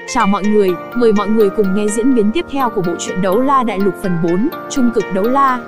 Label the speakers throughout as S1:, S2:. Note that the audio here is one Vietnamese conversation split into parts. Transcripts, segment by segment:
S1: Chào mọi người, mời mọi người cùng nghe diễn biến tiếp theo của bộ truyện Đấu La Đại Lục phần 4, Trung cực đấu la.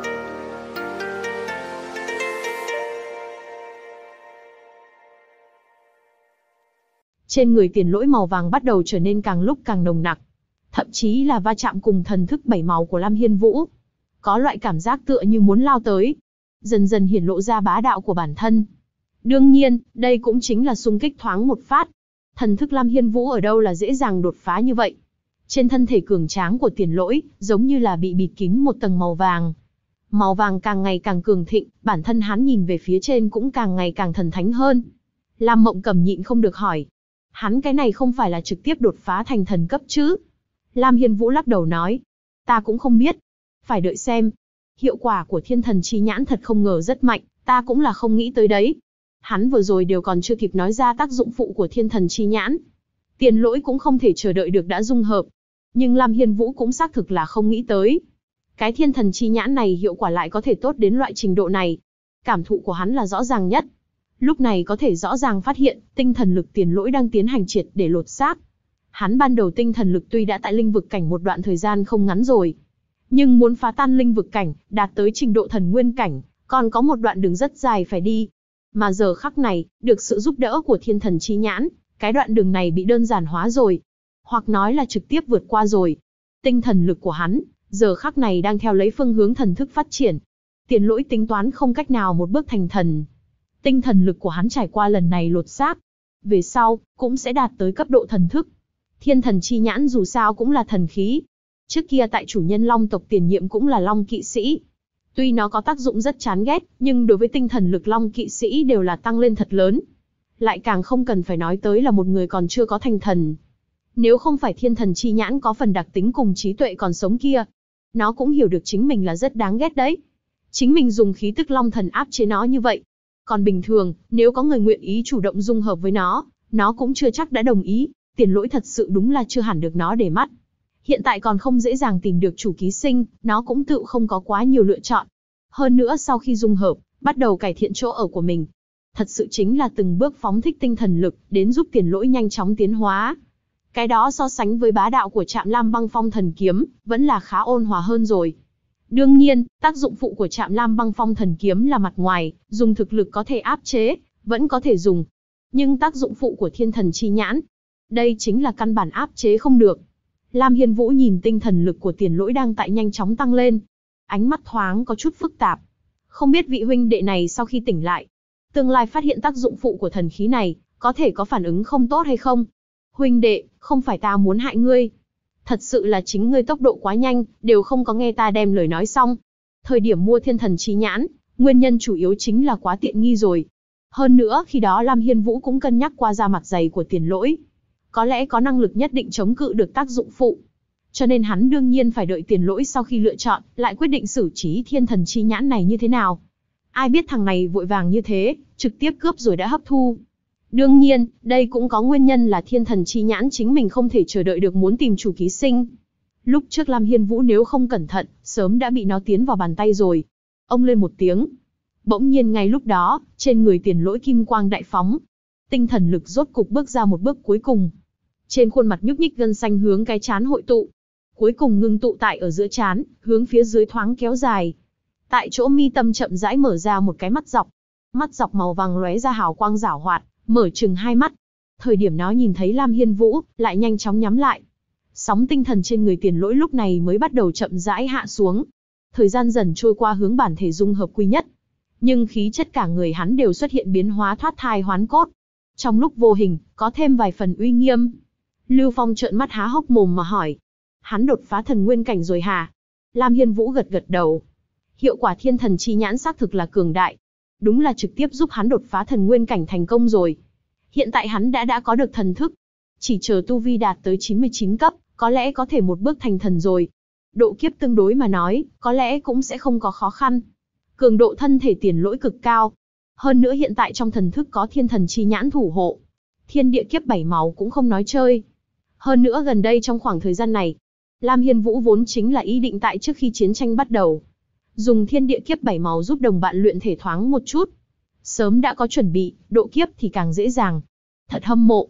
S1: Trên người Tiền Lỗi màu vàng bắt đầu trở nên càng lúc càng nồng nặc, thậm chí là va chạm cùng thần thức 7 màu của Lam Hiên Vũ. Có loại cảm giác tựa như muốn lao tới, dần dần hiển lộ ra bá đạo của bản thân. Đương nhiên, đây cũng chính là xung kích thoáng một phát. Thần thức Lam Hiên Vũ ở đâu là dễ dàng đột phá như vậy. Trên thân thể cường tráng của Tiền Lỗi, giống như là bị bịt kín một tầng màu vàng. Màu vàng càng ngày càng cường thịnh, bản thân hắn nhìn về phía trên cũng càng ngày càng thần thánh hơn. Lam Mộng Cầm nhịn không được hỏi. Hắn cái này không phải là trực tiếp đột phá thành thần cấp chứ? Lam Hiên Vũ lắc đầu nói. Ta cũng không biết. Phải đợi xem. Hiệu quả của Thiên Thần Chi Nhãn thật không ngờ rất mạnh, ta cũng là không nghĩ tới đấy. Hắn vừa rồi đều còn chưa kịp nói ra tác dụng phụ của Thiên Thần Chi Nhãn. Tiền Lỗi cũng không thể chờ đợi được đã dung hợp. Nhưng Lam Hiên Vũ cũng xác thực là không nghĩ tới. Cái Thiên Thần Chi Nhãn này hiệu quả lại có thể tốt đến loại trình độ này. Cảm thụ của hắn là rõ ràng nhất. Lúc này có thể rõ ràng phát hiện, tinh thần lực Tiền Lỗi đang tiến hành triệt để lột xác. Hắn ban đầu tinh thần lực tuy đã tại linh vực cảnh một đoạn thời gian không ngắn rồi. Nhưng muốn phá tan linh vực cảnh, đạt tới trình độ thần nguyên cảnh, còn có một đoạn đường rất dài phải đi. Mà giờ khắc này, được sự giúp đỡ của Thiên Thần Chi Nhãn, cái đoạn đường này bị đơn giản hóa rồi. Hoặc nói là trực tiếp vượt qua rồi. Tinh thần lực của hắn, giờ khắc này đang theo lấy phương hướng thần thức phát triển. Tiền Lỗi tính toán không cách nào một bước thành thần. Tinh thần lực của hắn trải qua lần này lột xác. Về sau, cũng sẽ đạt tới cấp độ thần thức. Thiên Thần Chi Nhãn dù sao cũng là thần khí. Trước kia tại chủ nhân Long tộc tiền nhiệm cũng là Long kỵ sĩ. Tuy nó có tác dụng rất chán ghét, nhưng đối với tinh thần lực Long kỵ sĩ đều là tăng lên thật lớn. Lại càng không cần phải nói tới là một người còn chưa có thành thần. Nếu không phải Thiên Thần Chi Nhãn có phần đặc tính cùng trí tuệ còn sống kia, nó cũng hiểu được chính mình là rất đáng ghét đấy. Chính mình dùng khí tức Long thần áp chế nó như vậy. Còn bình thường, nếu có người nguyện ý chủ động dung hợp với nó cũng chưa chắc đã đồng ý. Tiền Lỗi thật sự đúng là chưa hẳn được nó để mắt. Hiện tại còn không dễ dàng tìm được chủ ký sinh, nó cũng tự không có quá nhiều lựa chọn. Hơn nữa sau khi dung hợp, bắt đầu cải thiện chỗ ở của mình. Thật sự chính là từng bước phóng thích tinh thần lực, đến giúp Tiền Lỗi nhanh chóng tiến hóa. Cái đó so sánh với bá đạo của Trạm Lam Băng Phong Thần Kiếm, vẫn là khá ôn hòa hơn rồi. Đương nhiên, tác dụng phụ của Trạm Lam Băng Phong Thần Kiếm là mặt ngoài, dùng thực lực có thể áp chế, vẫn có thể dùng. Nhưng tác dụng phụ của Thiên Thần Chi Nhãn, đây chính là căn bản áp chế không được. Lam Hiên Vũ nhìn tinh thần lực của Tiền Lỗi đang tại nhanh chóng tăng lên. Ánh mắt thoáng có chút phức tạp. Không biết vị huynh đệ này sau khi tỉnh lại, tương lai phát hiện tác dụng phụ của thần khí này, có thể có phản ứng không tốt hay không? Huynh đệ, không phải ta muốn hại ngươi. Thật sự là chính ngươi tốc độ quá nhanh, đều không có nghe ta đem lời nói xong. Thời điểm mua Thiên Thần Chi Nhãn, nguyên nhân chủ yếu chính là quá tiện nghi rồi. Hơn nữa khi đó Lam Hiên Vũ cũng cân nhắc qua da mặt dày của Tiền Lỗi. Có lẽ có năng lực nhất định chống cự được tác dụng phụ. Cho nên hắn đương nhiên phải đợi Tiền Lỗi sau khi lựa chọn, lại quyết định xử trí Thiên Thần Chi Nhãn này như thế nào. Ai biết thằng này vội vàng như thế, trực tiếp cướp rồi đã hấp thu. Đương nhiên, đây cũng có nguyên nhân là Thiên Thần Chi Nhãn chính mình không thể chờ đợi được muốn tìm chủ ký sinh. Lúc trước Lam Hiên Vũ nếu không cẩn thận, sớm đã bị nó tiến vào bàn tay rồi. Ông lên một tiếng. Bỗng nhiên ngay lúc đó, trên người Tiền Lỗi kim quang đại phóng. Tinh thần lực rốt cục bước ra một bước cuối cùng. Trên khuôn mặt nhúc nhích gân xanh hướng cái trán hội tụ. Cuối cùng ngưng tụ tại ở giữa trán, hướng phía dưới thoáng kéo dài. Tại chỗ mi tâm chậm rãi mở ra một cái mắt dọc. Mắt dọc màu vàng lóe ra hào quang giảo hoạt, mở chừng hai mắt. Thời điểm nó nhìn thấy Lam Hiên Vũ, lại nhanh chóng nhắm lại. Sóng tinh thần trên người Tiền Lỗi lúc này mới bắt đầu chậm rãi hạ xuống. Thời gian dần trôi qua hướng bản thể dung hợp quy nhất. Nhưng khí chất cả người hắn đều xuất hiện biến hóa thoát thai hoán cốt. Trong lúc vô hình, có thêm vài phần uy nghiêm. Lưu Phong trợn mắt há hốc mồm mà hỏi. Hắn đột phá thần nguyên cảnh rồi hả? Lam Hiên Vũ gật gật đầu. Hiệu quả Thiên Thần Chi Nhãn xác thực là cường đại. Đúng là trực tiếp giúp hắn đột phá thần nguyên cảnh thành công rồi. Hiện tại hắn đã có được thần thức. Chỉ chờ tu vi đạt tới 99 cấp, có lẽ có thể một bước thành thần rồi. Độ kiếp tương đối mà nói, có lẽ cũng sẽ không có khó khăn. Cường độ thân thể Tiền Lỗi cực cao. Hơn nữa hiện tại trong thần thức có Thiên Thần Chi Nhãn thủ hộ. Thiên địa kiếp 7 màu cũng không nói chơi. Hơn nữa gần đây trong khoảng thời gian này, Lam Hiên Vũ vốn chính là ý định tại trước khi chiến tranh bắt đầu, dùng thiên địa kiếp 7 màu giúp đồng bạn luyện thể thoáng một chút. Sớm đã có chuẩn bị, độ kiếp thì càng dễ dàng. Thật hâm mộ.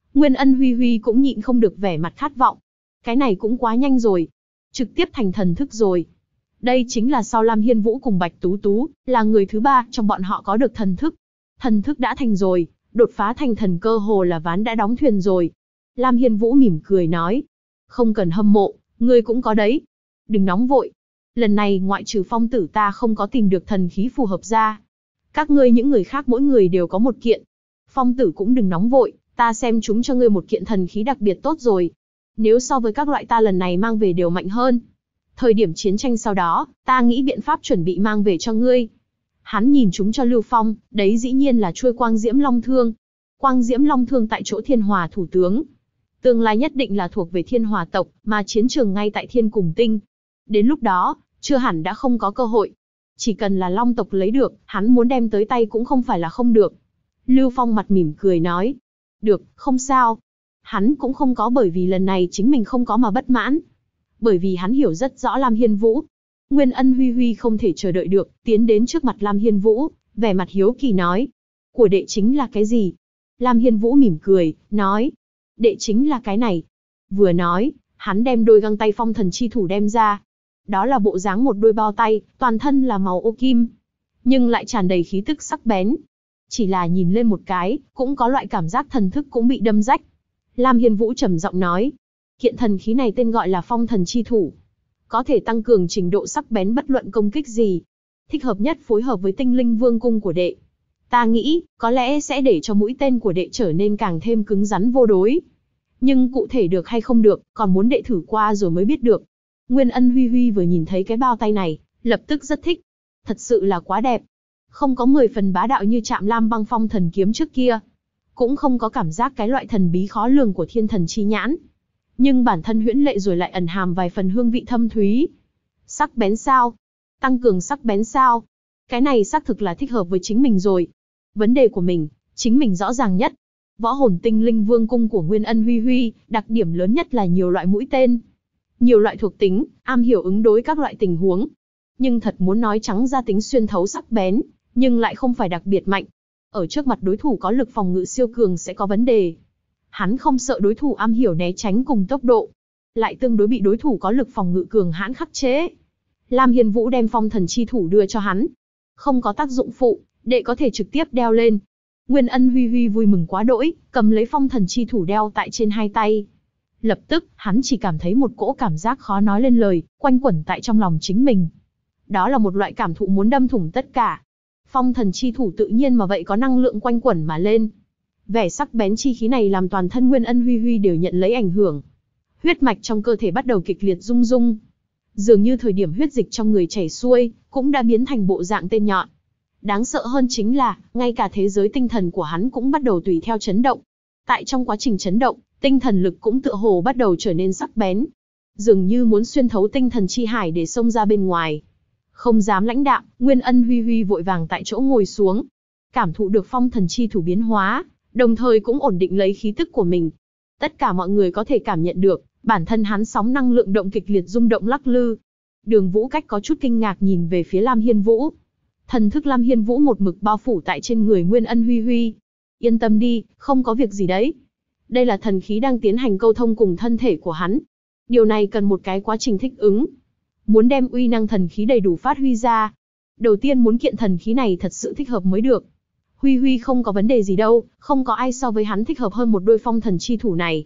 S1: Nguyên Ân Huy Huy cũng nhịn không được vẻ mặt khát vọng. Cái này cũng quá nhanh rồi. Trực tiếp thành thần thức rồi. Đây chính là sau Lam Hiên Vũ cùng Bạch Tú Tú, là người thứ ba trong bọn họ có được thần thức. Thần thức đã thành rồi, đột phá thành thần cơ hồ là ván đã đóng thuyền rồi. Lam Hiên Vũ mỉm cười nói. Không cần hâm mộ, ngươi cũng có đấy. Đừng nóng vội. Lần này ngoại trừ Phong tử ta không có tìm được thần khí phù hợp ra. Các ngươi những người khác mỗi người đều có một kiện. Phong tử cũng đừng nóng vội, ta xem chúng cho ngươi một kiện thần khí đặc biệt tốt rồi. Nếu so với các loại ta lần này mang về đều mạnh hơn. Thời điểm chiến tranh sau đó, ta nghĩ biện pháp chuẩn bị mang về cho ngươi. Hắn nhìn chúng cho Lưu Phong, đấy dĩ nhiên là chuôi Quang Diễm Long Thương. Quang Diễm Long Thương tại chỗ Thiên Hòa thủ tướng. Tương lai nhất định là thuộc về Thiên Hòa tộc, mà chiến trường ngay tại Thiên Cùng Tinh. Đến lúc đó, chưa hẳn đã không có cơ hội. Chỉ cần là Long tộc lấy được, hắn muốn đem tới tay cũng không phải là không được. Lưu Phong mặt mỉm cười nói. Được, không sao. Hắn cũng không có bởi vì lần này chính mình không có mà bất mãn. Bởi vì hắn hiểu rất rõ Lam Hiên Vũ. Nguyên Ân Huy Huy không thể chờ đợi được, tiến đến trước mặt Lam Hiên Vũ, vẻ mặt hiếu kỳ nói. Của đệ chính là cái gì? Lam Hiên Vũ mỉm cười, nói. Đệ chính là cái này. Vừa nói, hắn đem đôi găng tay phong thần chi thủ đem ra. Đó là bộ dáng một đôi bao tay, toàn thân là màu ô kim. Nhưng lại tràn đầy khí tức sắc bén. Chỉ là nhìn lên một cái, cũng có loại cảm giác thần thức cũng bị đâm rách. Lam Hiên Vũ trầm giọng nói. Kiện thần khí này tên gọi là phong thần chi thủ. Có thể tăng cường trình độ sắc bén bất luận công kích gì. Thích hợp nhất phối hợp với tinh linh vương cung của đệ. Ta nghĩ, có lẽ sẽ để cho mũi tên của đệ trở nên càng thêm cứng rắn vô đối. Nhưng cụ thể được hay không được, còn muốn đệ thử qua rồi mới biết được. Nguyên Ân Huy Huy vừa nhìn thấy cái bao tay này, lập tức rất thích. Thật sự là quá đẹp. Không có 10 phần bá đạo như Trạm Lam Băng Phong thần kiếm trước kia. Cũng không có cảm giác cái loại thần bí khó lường của thiên thần chi nhãn. Nhưng bản thân huyễn lệ rồi lại ẩn hàm vài phần hương vị thâm thúy. Sắc bén sao? Tăng cường sắc bén sao? Cái này xác thực là thích hợp với chính mình rồi. Vấn đề của mình, chính mình rõ ràng nhất. Võ hồn tinh linh vương cung của Nguyên Ân Huy Huy, đặc điểm lớn nhất là nhiều loại mũi tên. Nhiều loại thuộc tính, am hiểu ứng đối các loại tình huống. Nhưng thật muốn nói trắng ra tính xuyên thấu sắc bén, nhưng lại không phải đặc biệt mạnh. Ở trước mặt đối thủ có lực phòng ngự siêu cường sẽ có vấn đề. Hắn không sợ đối thủ am hiểu né tránh cùng tốc độ, lại tương đối bị đối thủ có lực phòng ngự cường hãn khắc chế. Lam Hiên Vũ đem phong thần chi thủ đưa cho hắn. Không có tác dụng phụ, đệ có thể trực tiếp đeo lên. Nguyên Ân Huy Huy vui mừng quá đỗi, cầm lấy phong thần chi thủ đeo tại trên hai tay. Lập tức, hắn chỉ cảm thấy một cỗ cảm giác khó nói lên lời, quanh quẩn tại trong lòng chính mình. Đó là một loại cảm thụ muốn đâm thủng tất cả. Phong thần chi thủ tự nhiên mà vậy có năng lượng quanh quẩn mà lên. Vẻ sắc bén chi khí này làm toàn thân Nguyên Ân Huy Huy đều nhận lấy ảnh hưởng. Huyết mạch trong cơ thể bắt đầu kịch liệt rung rung. Dường như thời điểm huyết dịch trong người chảy xuôi, cũng đã biến thành bộ dạng tên nhọn. Đáng sợ hơn chính là, ngay cả thế giới tinh thần của hắn cũng bắt đầu tùy theo chấn động. Tại trong quá trình chấn động, tinh thần lực cũng tựa hồ bắt đầu trở nên sắc bén. Dường như muốn xuyên thấu tinh thần chi hải để xông ra bên ngoài. Không dám lãnh đạm, Nguyên Ân Huy Huy vội vàng tại chỗ ngồi xuống. Cảm thụ được phong thần chi thủ biến hóa, đồng thời cũng ổn định lấy khí tức của mình. Tất cả mọi người có thể cảm nhận được, bản thân hắn sóng năng lượng động kịch liệt rung động lắc lư. Đường Vũ Cách có chút kinh ngạc nhìn về phía Lam Hiên Vũ. Thần thức Lam Hiên Vũ một mực bao phủ tại trên người Nguyên Ân Huy Huy. Yên tâm đi, không có việc gì đấy. Đây là thần khí đang tiến hành câu thông cùng thân thể của hắn. Điều này cần một cái quá trình thích ứng. Muốn đem uy năng thần khí đầy đủ phát huy ra. Đầu tiên muốn kiện thần khí này thật sự thích hợp mới được. Huy Huy không có vấn đề gì đâu, không có ai so với hắn thích hợp hơn một đôi phong thần chi thủ này.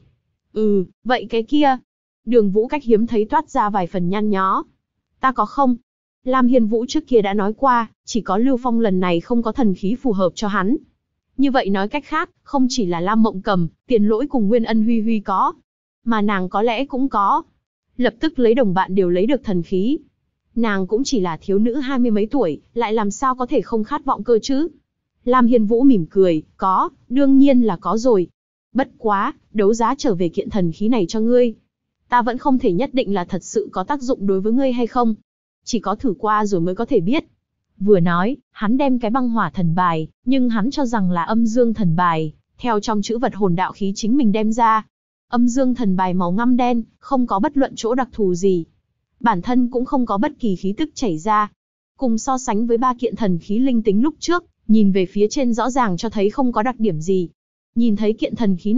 S1: Vậy cái kia. Đường Vũ Cách hiếm thấy toát ra vài phần nhăn nhó. Ta có không? Lam Hiên Vũ trước kia đã nói qua, chỉ có Lưu Phong lần này không có thần khí phù hợp cho hắn. Như vậy nói cách khác, không chỉ là Lam Mộng Cầm, Tiền Lỗi cùng Nguyên Ân Huy Huy có, mà nàng có lẽ cũng có. Lập tức lấy đồng bạn đều lấy được thần khí. Nàng cũng chỉ là thiếu nữ 20 mấy tuổi, lại làm sao có thể không khát vọng cơ chứ? Lam Hiên Vũ mỉm cười, có, đương nhiên là có rồi. Bất quá, đấu giá trở về kiện thần khí này cho ngươi. Ta vẫn không thể nhất định là thật sự có tác dụng đối với ngươi hay không. Chỉ có thử qua rồi mới có thể biết. Vừa nói, hắn đem cái băng hỏa thần bài, nhưng hắn cho rằng là âm dương thần bài, theo trong chữ vật hồn đạo khí chính mình đem ra. Âm dương thần bài màu ngăm đen, không có bất luận chỗ đặc thù gì. Bản thân cũng không có bất kỳ khí tức chảy ra. Cùng so sánh với ba kiện thần khí linh tính lúc trước, nhìn về phía trên rõ ràng cho thấy không có đặc điểm gì. Nhìn thấy kiện thần khí này,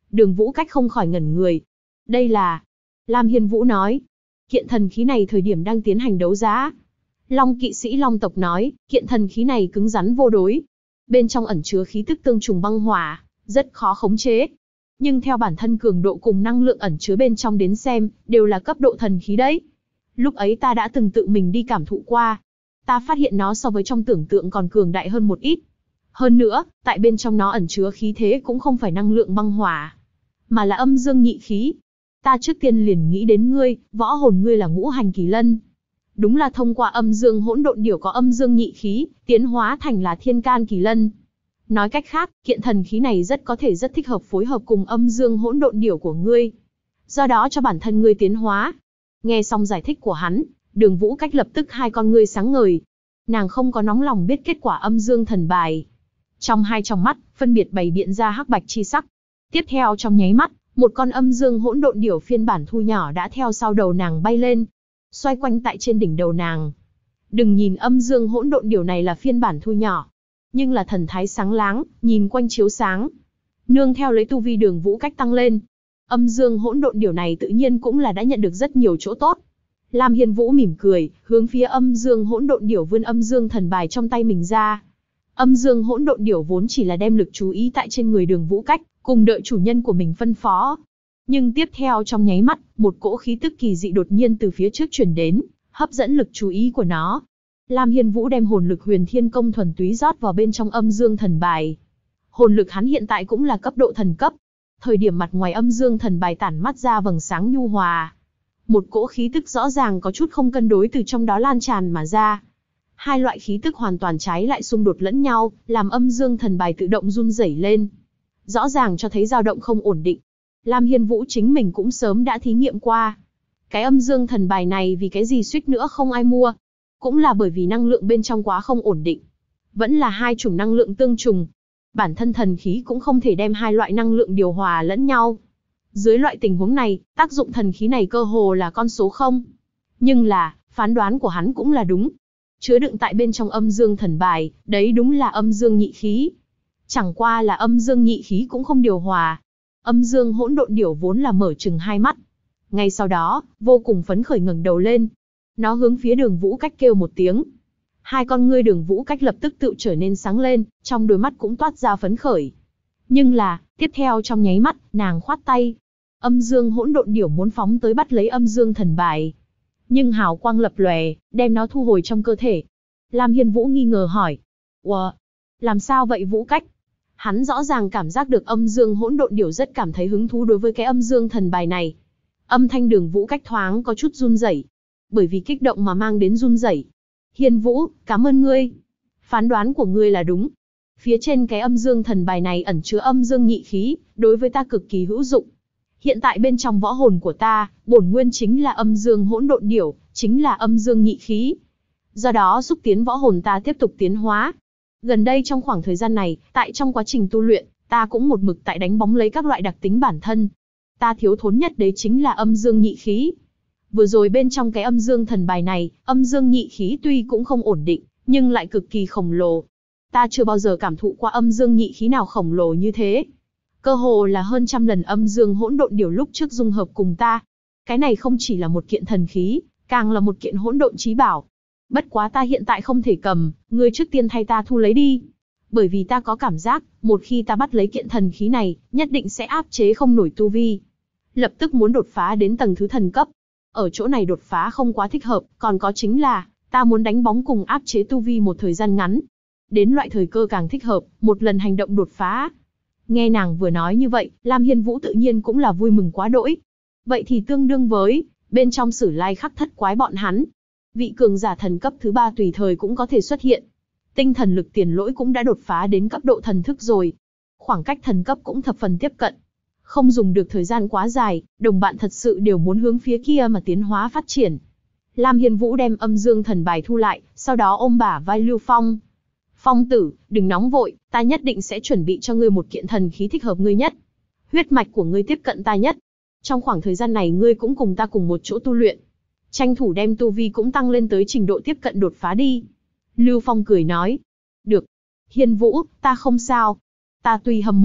S1: Đường Vũ Cách không khỏi ngẩn người. Đây là... Lam Hiên Vũ nói. Kiện thần khí này thời điểm đang tiến hành đấu giá. Long kỵ sĩ Long tộc nói, kiện thần khí này cứng rắn vô đối. Bên trong ẩn chứa khí tức tương trùng băng hỏa, rất khó khống chế. Nhưng theo bản thân cường độ cùng năng lượng ẩn chứa bên trong đến xem, đều là cấp độ thần khí đấy. Lúc ấy ta đã từng tự mình đi cảm thụ qua. Ta phát hiện nó so với trong tưởng tượng còn cường đại hơn một ít. Hơn nữa, tại bên trong nó ẩn chứa khí thế cũng không phải năng lượng băng hỏa, mà là âm dương nhị khí. Ta trước tiên liền nghĩ đến ngươi, võ hồn ngươi là ngũ hành kỳ lân. Đúng là thông qua âm dương hỗn độn điểu có âm dương nhị khí, tiến hóa thành là thiên can kỳ lân. Nói cách khác, kiện thần khí này rất có thể rất thích hợp phối hợp cùng âm dương hỗn độn điểu của ngươi. Do đó cho bản thân ngươi tiến hóa. Nghe xong giải thích của hắn, Đường Vũ Cách lập tức hai con ngươi sáng ngời. Nàng không có nóng lòng biết kết quả âm dương thần bài. Trong hai tròng mắt, phân biệt bày biện ra hắc bạch chi sắc. Tiếp theo trong nháy mắt, một con âm dương hỗn độn điểu phiên bản thu nhỏ đã theo sau đầu nàng bay lên, xoay quanh tại trên đỉnh đầu nàng. Đừng nhìn âm dương hỗn độn điểu này là phiên bản thu nhỏ, nhưng là thần thái sáng láng, nhìn quanh chiếu sáng. Nương theo lấy tu vi Đường Vũ Cách tăng lên, âm dương hỗn độn điểu này tự nhiên cũng là đã nhận được rất nhiều chỗ tốt. Lam Hiên Vũ mỉm cười, hướng phía âm dương hỗn độn điểu vươn âm dương thần bài trong tay mình ra. Âm dương hỗn độn điểu vốn chỉ là đem lực chú ý tại trên người Đường Vũ Cách, cùng đợi chủ nhân của mình phân phó. Nhưng tiếp theo trong nháy mắt, một cỗ khí tức kỳ dị đột nhiên từ phía trước truyền đến, hấp dẫn lực chú ý của nó. Lam Hiên Vũ đem hồn lực Huyền Thiên Công thuần túy rót vào bên trong âm dương thần bài. Hồn lực hắn hiện tại cũng là cấp độ thần cấp. Thời điểm mặt ngoài âm dương thần bài tản mắt ra vầng sáng nhu hòa, một cỗ khí tức rõ ràng có chút không cân đối từ trong đó lan tràn mà ra. Hai loại khí tức hoàn toàn trái lại xung đột lẫn nhau, làm âm dương thần bài tự động run rẩy lên. Rõ ràng cho thấy dao động không ổn định. Lam Hiên Vũ chính mình cũng sớm đã thí nghiệm qua. Cái âm dương thần bài này vì cái gì suýt nữa không ai mua. Cũng là bởi vì năng lượng bên trong quá không ổn định. Vẫn là hai chủng năng lượng tương trùng. Bản thân thần khí cũng không thể đem hai loại năng lượng điều hòa lẫn nhau. Dưới loại tình huống này, tác dụng thần khí này cơ hồ là con số 0. Nhưng là, phán đoán của hắn cũng là đúng. Chứa đựng tại bên trong âm dương thần bài, đấy đúng là âm dương nhị khí. Chẳng qua là âm dương nhị khí cũng không điều hòa. Âm dương hỗn độn điểu vốn là mở trừng hai mắt. Ngay sau đó, vô cùng phấn khởi ngẩng đầu lên. Nó hướng phía Đường Vũ Cách kêu một tiếng. Hai con ngươi Đường Vũ Cách lập tức tự trở nên sáng lên, trong đôi mắt cũng toát ra phấn khởi. Nhưng là, tiếp theo trong nháy mắt, nàng khoát tay. Âm dương hỗn độn điểu muốn phóng tới bắt lấy âm dương thần bài. Nhưng hào quang lập lòe, đem nó thu hồi trong cơ thể. Lam Hiên Vũ nghi ngờ hỏi. Ủa? Làm sao vậy Vũ Cách? Hắn rõ ràng cảm giác được âm dương hỗn độn điểu rất cảm thấy hứng thú đối với cái âm dương thần bài này. Âm thanh Đường Vũ Cách thoáng có chút run rẩy, bởi vì kích động mà mang đến run rẩy. Hiên Vũ, cảm ơn ngươi. Phán đoán của ngươi là đúng. Phía trên cái âm dương thần bài này ẩn chứa âm dương nhị khí, đối với ta cực kỳ hữu dụng. Hiện tại bên trong võ hồn của ta, bổn nguyên chính là âm dương hỗn độn điểu, chính là âm dương nhị khí. Do đó xúc tiến võ hồn ta tiếp tục tiến hóa. Gần đây trong khoảng thời gian này, tại trong quá trình tu luyện, ta cũng một mực tại đánh bóng lấy các loại đặc tính bản thân. Ta thiếu thốn nhất đấy chính là âm dương nhị khí. Vừa rồi bên trong cái âm dương thần bài này, âm dương nhị khí tuy cũng không ổn định, nhưng lại cực kỳ khổng lồ. Ta chưa bao giờ cảm thụ qua âm dương nhị khí nào khổng lồ như thế. Cơ hồ là hơn trăm lần âm dương hỗn độn điểu lúc trước dung hợp cùng ta. Cái này không chỉ là một kiện thần khí, càng là một kiện hỗn độn chí bảo. Bất quá ta hiện tại không thể cầm, ngươi trước tiên thay ta thu lấy đi. Bởi vì ta có cảm giác, một khi ta bắt lấy kiện thần khí này, nhất định sẽ áp chế không nổi tu vi. Lập tức muốn đột phá đến tầng thứ thần cấp. Ở chỗ này đột phá không quá thích hợp, còn có chính là, ta muốn đánh bóng cùng áp chế tu vi một thời gian ngắn. Đến loại thời cơ càng thích hợp, một lần hành động đột phá. Nghe nàng vừa nói như vậy, Lam Hiên Vũ tự nhiên cũng là vui mừng quá đỗi. Vậy thì tương đương với, bên trong Sử Lai Khắc Thất Quái bọn hắn, vị cường giả thần cấp thứ 3 tùy thời cũng có thể xuất hiện. Tinh thần lực Tiền Lỗi cũng đã đột phá đến cấp độ thần thức rồi. Khoảng cách thần cấp cũng thập phần tiếp cận. Không dùng được thời gian quá dài, đồng bạn thật sự đều muốn hướng phía kia mà tiến hóa phát triển. Lam Hiên Vũ đem âm dương thần bài thu lại, sau đó ôm bả vai Lưu Phong. Phong tử, đừng nóng vội, ta nhất định sẽ chuẩn bị cho ngươi một kiện thần khí thích hợp ngươi nhất. Huyết mạch của ngươi tiếp cận ta nhất. Trong khoảng thời gian này ngươi cũng cùng ta cùng một chỗ tu luyện. Tranh thủ đem tu vi cũng tăng lên tới trình độ tiếp cận đột phá đi. Lưu Phong cười nói. Được. Hiên Vũ, ta không sao. Ta tuy hâm mộ,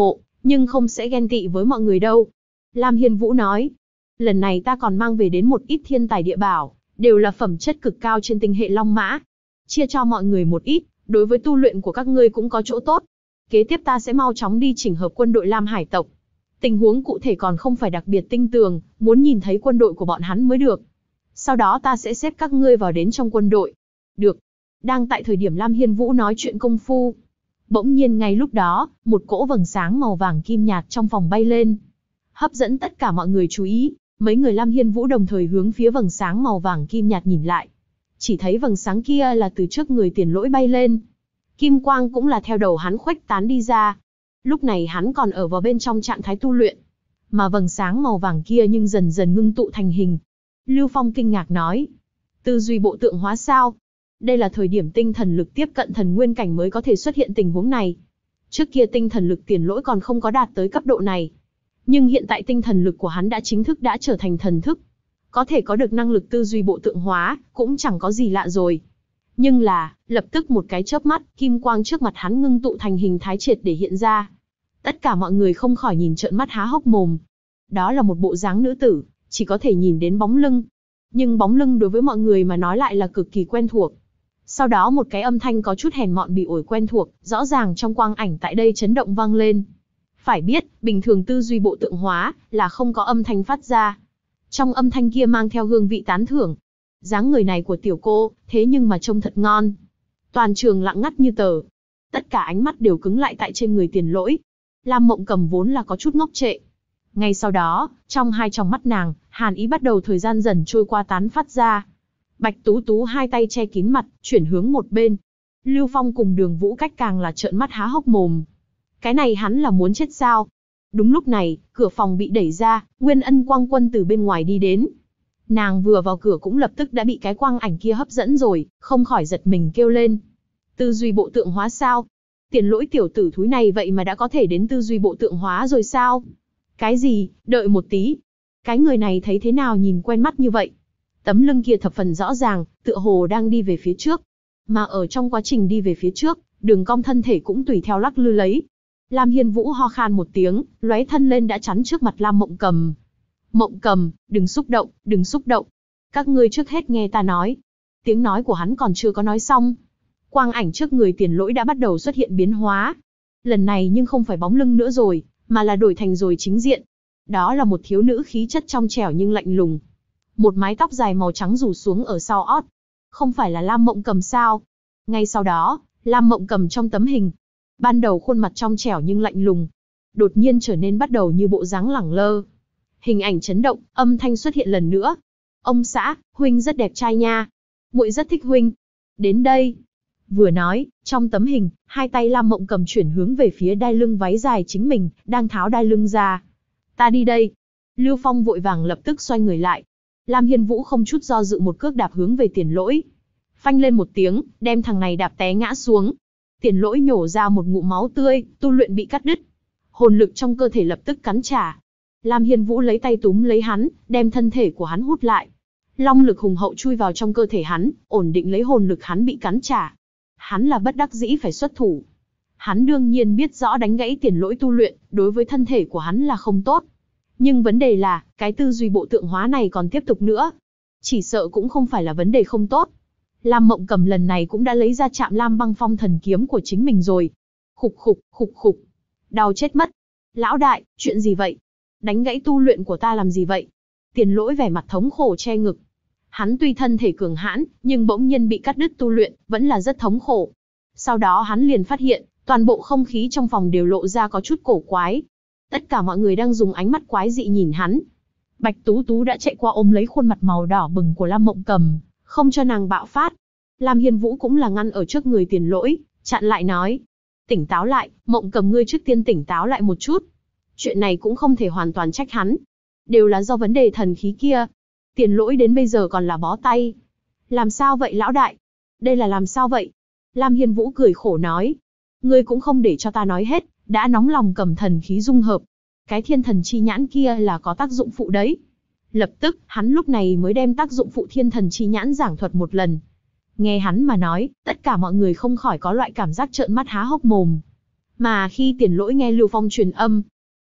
S1: nhưng không sẽ ghen tị với mọi người đâu. Lam Hiên Vũ nói, lần này ta còn mang về đến một ít thiên tài địa bảo, đều là phẩm chất cực cao trên tinh hệ Long Mã. Chia cho mọi người một ít, đối với tu luyện của các ngươi cũng có chỗ tốt. Kế tiếp ta sẽ mau chóng đi chỉnh hợp quân đội Lam Hải tộc. Tình huống cụ thể còn không phải đặc biệt tinh tường, muốn nhìn thấy quân đội của bọn hắn mới được. Sau đó ta sẽ xếp các ngươi vào đến trong quân đội. Được. Đang tại thời điểm Lam Hiên Vũ nói chuyện công phu, bỗng nhiên ngay lúc đó, một cỗ vầng sáng màu vàng kim nhạt trong phòng bay lên, hấp dẫn tất cả mọi người chú ý. Mấy người Lam Hiên Vũ đồng thời hướng phía vầng sáng màu vàng kim nhạt nhìn lại. Chỉ thấy vầng sáng kia là từ trước người Tiền Lỗi bay lên. Kim quang cũng là theo đầu hắn khuếch tán đi ra. Lúc này hắn còn ở vào bên trong trạng thái tu luyện. Mà vầng sáng màu vàng kia nhưng dần dần ngưng tụ thành hình. Lưu Phong kinh ngạc nói, tư duy bộ tượng hóa sao? Đây là thời điểm tinh thần lực tiếp cận thần nguyên cảnh mới có thể xuất hiện tình huống này. Trước kia tinh thần lực Tiền Lỗi còn không có đạt tới cấp độ này. Nhưng hiện tại tinh thần lực của hắn đã chính thức đã trở thành thần thức. Có thể có được năng lực tư duy bộ tượng hóa, cũng chẳng có gì lạ rồi. Nhưng là, lập tức một cái chớp mắt, kim quang trước mặt hắn ngưng tụ thành hình thái triệt để hiện ra. Tất cả mọi người không khỏi nhìn trợn mắt há hốc mồm. Đó là một bộ dáng nữ tử, chỉ có thể nhìn đến bóng lưng. Nhưng bóng lưng đối với mọi người mà nói lại là cực kỳ quen thuộc. Sau đó một cái âm thanh có chút hèn mọn bị ổi quen thuộc, rõ ràng trong quang ảnh tại đây chấn động vang lên. Phải biết, bình thường tư duy bộ tượng hóa, là không có âm thanh phát ra. Trong âm thanh kia mang theo hương vị tán thưởng. Dáng người này của tiểu cô, thế nhưng mà trông thật ngon. Toàn trường lặng ngắt như tờ. Tất cả ánh mắt đều cứng lại tại trên người Tiền Lỗi. Lam Mộng Cầm vốn là có chút ngốc trệ. Ngay sau đó, trong hai tròng mắt nàng, hàn ý bắt đầu thời gian dần trôi qua tán phát ra. Bạch Tú Tú hai tay che kín mặt, chuyển hướng một bên. Lưu Phong cùng Đường Vũ Cách càng là trợn mắt há hốc mồm. Cái này hắn là muốn chết sao? Đúng lúc này, cửa phòng bị đẩy ra, Nguyên Ân Quang Quân từ bên ngoài đi đến. Nàng vừa vào cửa cũng lập tức đã bị cái quang ảnh kia hấp dẫn rồi, không khỏi giật mình kêu lên. Tư duy bộ tượng hóa sao? Tiền Lỗi tiểu tử thúi này vậy mà đã có thể đến tư duy bộ tượng hóa rồi sao? Cái gì? Đợi một tí. Cái người này thấy thế nào nhìn quen mắt như vậy? Tấm lưng kia thập phần rõ ràng, tựa hồ đang đi về phía trước. Mà ở trong quá trình đi về phía trước, đường cong thân thể cũng tùy theo lắc lư lấy. Lam Hiên Vũ ho khan một tiếng, lóe thân lên đã chắn trước mặt Lam Mộng Cầm. Mộng Cầm, đừng xúc động, đừng xúc động. Các ngươi trước hết nghe ta nói. Tiếng nói của hắn còn chưa có nói xong. Quang ảnh trước người Tiền Lỗi đã bắt đầu xuất hiện biến hóa. Lần này nhưng không phải bóng lưng nữa rồi, mà là đổi thành rồi chính diện. Đó là một thiếu nữ khí chất trong trẻo nhưng lạnh lùng. Một mái tóc dài màu trắng rủ xuống ở sau ót. Không phải là Lam Mộng Cầm sao? Ngay sau đó, Lam Mộng Cầm trong tấm hình. Ban đầu khuôn mặt trong trẻo nhưng lạnh lùng. Đột nhiên trở nên bắt đầu như bộ dáng lẳng lơ. Hình ảnh chấn động, âm thanh xuất hiện lần nữa. Ông xã, huynh rất đẹp trai nha. Muội rất thích huynh. Đến đây. Vừa nói, trong tấm hình, hai tay Lam Mộng Cầm chuyển hướng về phía đai lưng váy dài chính mình, đang tháo đai lưng ra. Ta đi đây. Lưu Phong vội vàng lập tức xoay người lại. Lam Hiên Vũ không chút do dự một cước đạp hướng về Tiền Lỗi. Phanh lên một tiếng, đem thằng này đạp té ngã xuống. Tiền Lỗi nhổ ra một ngụm máu tươi, tu luyện bị cắt đứt. Hồn lực trong cơ thể lập tức cắn trả. Lam Hiên Vũ lấy tay túm lấy hắn, đem thân thể của hắn hút lại. Long lực hùng hậu chui vào trong cơ thể hắn, ổn định lấy hồn lực hắn bị cắn trả. Hắn là bất đắc dĩ phải xuất thủ. Hắn đương nhiên biết rõ đánh gãy Tiền Lỗi tu luyện, đối với thân thể của hắn là không tốt. Nhưng vấn đề là, cái tư duy bộ tượng hóa này còn tiếp tục nữa. Chỉ sợ cũng không phải là vấn đề không tốt. Lam Mộng Cầm lần này cũng đã lấy ra Trạm Lam Băng Phong thần kiếm của chính mình rồi. Khục khục, khục khục. Đau chết mất. Lão đại, chuyện gì vậy? Đánh gãy tu luyện của ta làm gì vậy? Tiền Lỗi vẻ mặt thống khổ che ngực. Hắn tuy thân thể cường hãn, nhưng bỗng nhiên bị cắt đứt tu luyện, vẫn là rất thống khổ. Sau đó hắn liền phát hiện, toàn bộ không khí trong phòng đều lộ ra có chút cổ quái. Tất cả mọi người đang dùng ánh mắt quái dị nhìn hắn. Bạch Tú Tú đã chạy qua ôm lấy khuôn mặt màu đỏ bừng của Lam Mộng Cầm, không cho nàng bạo phát. Lam Hiên Vũ cũng là ngăn ở trước người Tiền Lỗi, chặn lại nói. Tỉnh táo lại, Mộng Cầm ngươi trước tiên tỉnh táo lại một chút. Chuyện này cũng không thể hoàn toàn trách hắn. Đều là do vấn đề thần khí kia. Tiền Lỗi đến bây giờ còn là bó tay. Làm sao vậy lão đại? Đây là làm sao vậy? Lam Hiên Vũ cười khổ nói. Ngươi cũng không để cho ta nói hết, đã nóng lòng cầm thần khí dung hợp. Cái thiên thần chi nhãn kia là có tác dụng phụ đấy. Lập tức, hắn lúc này mới đem tác dụng phụ thiên thần chi nhãn giảng thuật một lần. Nghe hắn mà nói, tất cả mọi người không khỏi có loại cảm giác trợn mắt há hốc mồm. Mà khi Tiền Lỗi nghe Lưu Phong truyền âm,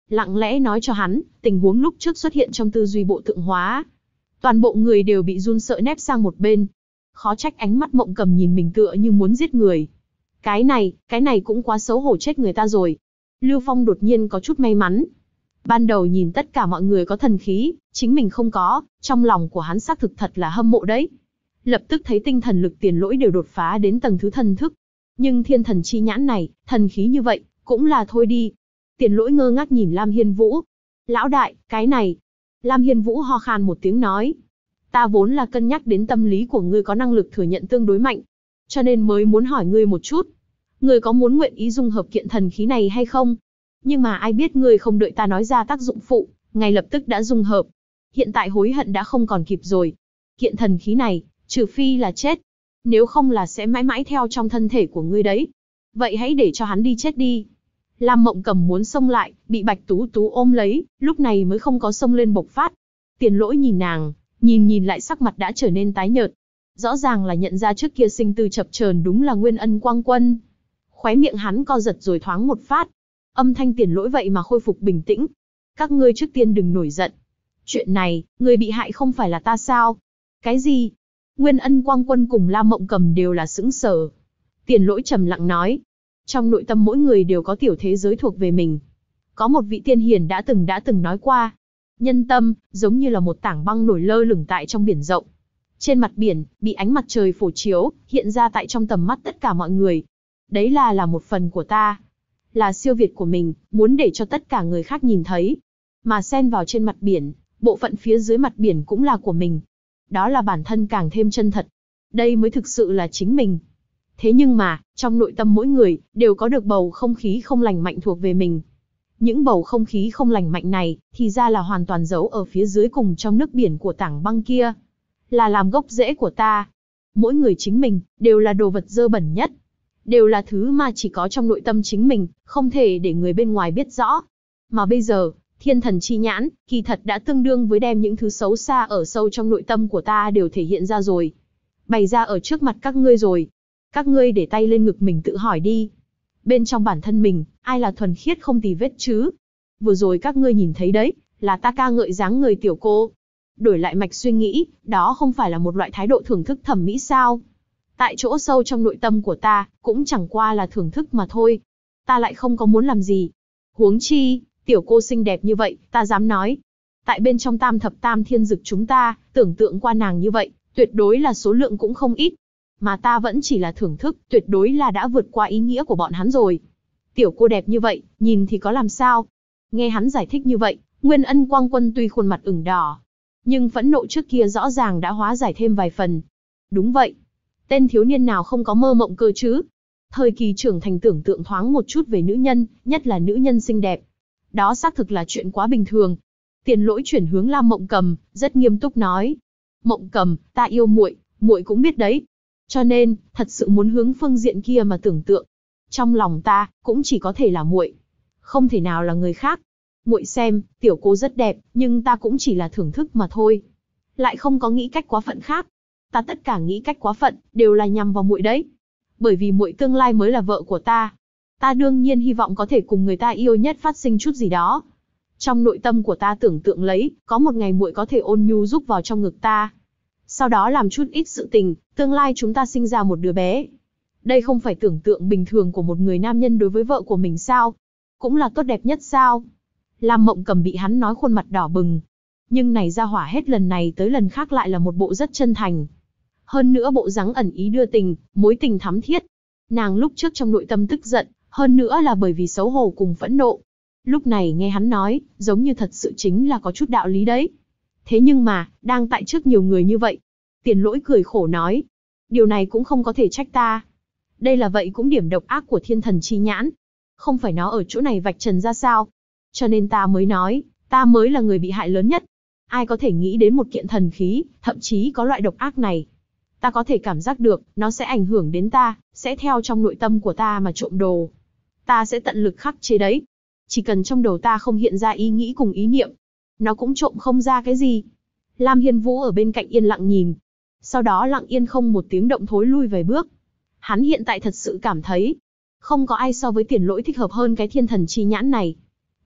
S1: lặng lẽ nói cho hắn, tình huống lúc trước xuất hiện trong tư duy bộ tượng hóa. Toàn bộ người đều bị run sợ nép sang một bên. Khó trách ánh mắt Mộng Cầm nhìn mình tựa như muốn giết người. Cái này cũng quá xấu hổ chết người ta rồi. Lưu Phong đột nhiên có chút may mắn. Ban đầu nhìn tất cả mọi người có thần khí, chính mình không có, trong lòng của hắn xác thực thật là hâm mộ đấy. Lập tức thấy tinh thần lực Tiền Lỗi đều đột phá đến tầng thứ thần thức. Nhưng thiên thần chi nhãn này, thần khí như vậy, cũng là thôi đi. Tiền Lỗi ngơ ngác nhìn Lam Hiên Vũ. Lão đại, cái này. Lam Hiên Vũ ho khan một tiếng nói. Ta vốn là cân nhắc đến tâm lý của ngươi có năng lực thừa nhận tương đối mạnh. Cho nên mới muốn hỏi ngươi một chút. Ngươi có muốn nguyện ý dung hợp kiện thần khí này hay không? Nhưng mà ai biết ngươi không đợi ta nói ra tác dụng phụ, ngay lập tức đã dung hợp. Hiện tại hối hận đã không còn kịp rồi. Kiện thần khí này, trừ phi là chết. Nếu không là sẽ mãi mãi theo trong thân thể của ngươi đấy. Vậy hãy để cho hắn đi chết đi. Lam Mộng Cầm muốn xông lại, bị Bạch Tú Tú ôm lấy, lúc này mới không có xông lên bộc phát. Tiền Lỗi nhìn nàng, nhìn lại sắc mặt đã trở nên tái nhợt. Rõ ràng là nhận ra trước kia sinh tư chập chờn đúng là Nguyên Ân Quang Quân. Khóe miệng hắn co giật rồi thoáng một phát. Âm thanh Tiền Lỗi vậy mà khôi phục bình tĩnh. Các ngươi trước tiên đừng nổi giận. Chuyện này, người bị hại không phải là ta sao? Cái gì? Nguyên Ân Quang Quân cùng Lam Mộng Cầm đều là sững sờ. Tiền Lỗi trầm lặng nói. Trong nội tâm mỗi người đều có tiểu thế giới thuộc về mình. Có một vị tiên hiền đã từng nói qua. Nhân tâm, giống như là một tảng băng nổi lơ lửng tại trong biển rộng. Trên mặt biển, bị ánh mặt trời phổ chiếu, hiện ra tại trong tầm mắt tất cả mọi người. Đấy là một phần của ta. Là siêu việt của mình, muốn để cho tất cả người khác nhìn thấy. Mà xen vào trên mặt biển, bộ phận phía dưới mặt biển cũng là của mình. Đó là bản thân càng thêm chân thật. Đây mới thực sự là chính mình. Thế nhưng mà, trong nội tâm mỗi người, đều có được bầu không khí không lành mạnh thuộc về mình. Những bầu không khí không lành mạnh này, thì ra là hoàn toàn giấu ở phía dưới cùng trong nước biển của tảng băng kia. Là làm gốc rễ của ta. Mỗi người chính mình, đều là đồ vật dơ bẩn nhất. Đều là thứ mà chỉ có trong nội tâm chính mình, không thể để người bên ngoài biết rõ. Mà bây giờ, thiên thần chi nhãn, kỳ thật đã tương đương với đem những thứ xấu xa ở sâu trong nội tâm của ta đều thể hiện ra rồi. Bày ra ở trước mặt các ngươi rồi. Các ngươi để tay lên ngực mình tự hỏi đi. Bên trong bản thân mình, ai là thuần khiết không tì vết chứ? Vừa rồi các ngươi nhìn thấy đấy, là ta ca ngợi dáng người tiểu cô. Đổi lại mạch suy nghĩ, đó không phải là một loại thái độ thưởng thức thẩm mỹ sao? Tại chỗ sâu trong nội tâm của ta, cũng chẳng qua là thưởng thức mà thôi. Ta lại không có muốn làm gì. Huống chi, tiểu cô xinh đẹp như vậy, ta dám nói. Tại bên trong tam thập tam thiên dực chúng ta, tưởng tượng qua nàng như vậy, tuyệt đối là số lượng cũng không ít. Mà ta vẫn chỉ là thưởng thức, tuyệt đối là đã vượt qua ý nghĩa của bọn hắn rồi. Tiểu cô đẹp như vậy, nhìn thì có làm sao? Nghe hắn giải thích như vậy, Nguyên Ân Quang Quân tuy khuôn mặt ửng đỏ, nhưng phẫn nộ trước kia rõ ràng đã hóa giải thêm vài phần. Đúng vậy. Tên thiếu niên nào không có mơ mộng cơ chứ? Thời kỳ trưởng thành tưởng tượng thoáng một chút về nữ nhân, nhất là nữ nhân xinh đẹp. Đó xác thực là chuyện quá bình thường. Tiền Lỗi chuyển hướng Lam Mộng Cầm, rất nghiêm túc nói. Mộng Cầm, ta yêu muội, muội cũng biết đấy. Cho nên, thật sự muốn hướng phương diện kia mà tưởng tượng. Trong lòng ta, cũng chỉ có thể là muội. Không thể nào là người khác. Muội xem, tiểu cô rất đẹp, nhưng ta cũng chỉ là thưởng thức mà thôi. Lại không có nghĩ cách quá phận khác. Ta tất cả nghĩ cách quá phận, đều là nhằm vào muội đấy. Bởi vì muội tương lai mới là vợ của ta. Ta đương nhiên hy vọng có thể cùng người ta yêu nhất phát sinh chút gì đó. Trong nội tâm của ta tưởng tượng lấy, có một ngày muội có thể ôn nhu rúc vào trong ngực ta. Sau đó làm chút ít sự tình, tương lai chúng ta sinh ra một đứa bé. Đây không phải tưởng tượng bình thường của một người nam nhân đối với vợ của mình sao? Cũng là tốt đẹp nhất sao? Lam Mộng Cầm bị hắn nói khuôn mặt đỏ bừng. Nhưng này ra hỏa hết lần này tới lần khác lại là một bộ rất chân thành. Hơn nữa bộ dáng ẩn ý đưa tình, mối tình thắm thiết. Nàng lúc trước trong nội tâm tức giận, hơn nữa là bởi vì xấu hổ cùng phẫn nộ. Lúc này nghe hắn nói, giống như thật sự chính là có chút đạo lý đấy. Thế nhưng mà, đang tại trước nhiều người như vậy. Tiền Lỗi cười khổ nói. Điều này cũng không có thể trách ta. Đây là vậy cũng điểm độc ác của thiên thần chi nhãn. Không phải nó ở chỗ này vạch trần ra sao. Cho nên ta mới nói, ta mới là người bị hại lớn nhất. Ai có thể nghĩ đến một kiện thần khí, thậm chí có loại độc ác này. Ta có thể cảm giác được, nó sẽ ảnh hưởng đến ta, sẽ theo trong nội tâm của ta mà trộm đồ. Ta sẽ tận lực khắc chế đấy. Chỉ cần trong đầu ta không hiện ra ý nghĩ cùng ý niệm, nó cũng trộm không ra cái gì. Lam Hiên Vũ ở bên cạnh yên lặng nhìn. Sau đó lặng yên không một tiếng động thối lui vài bước. Hắn hiện tại thật sự cảm thấy, không có ai so với Tiền Lỗi thích hợp hơn cái thiên thần chi nhãn này.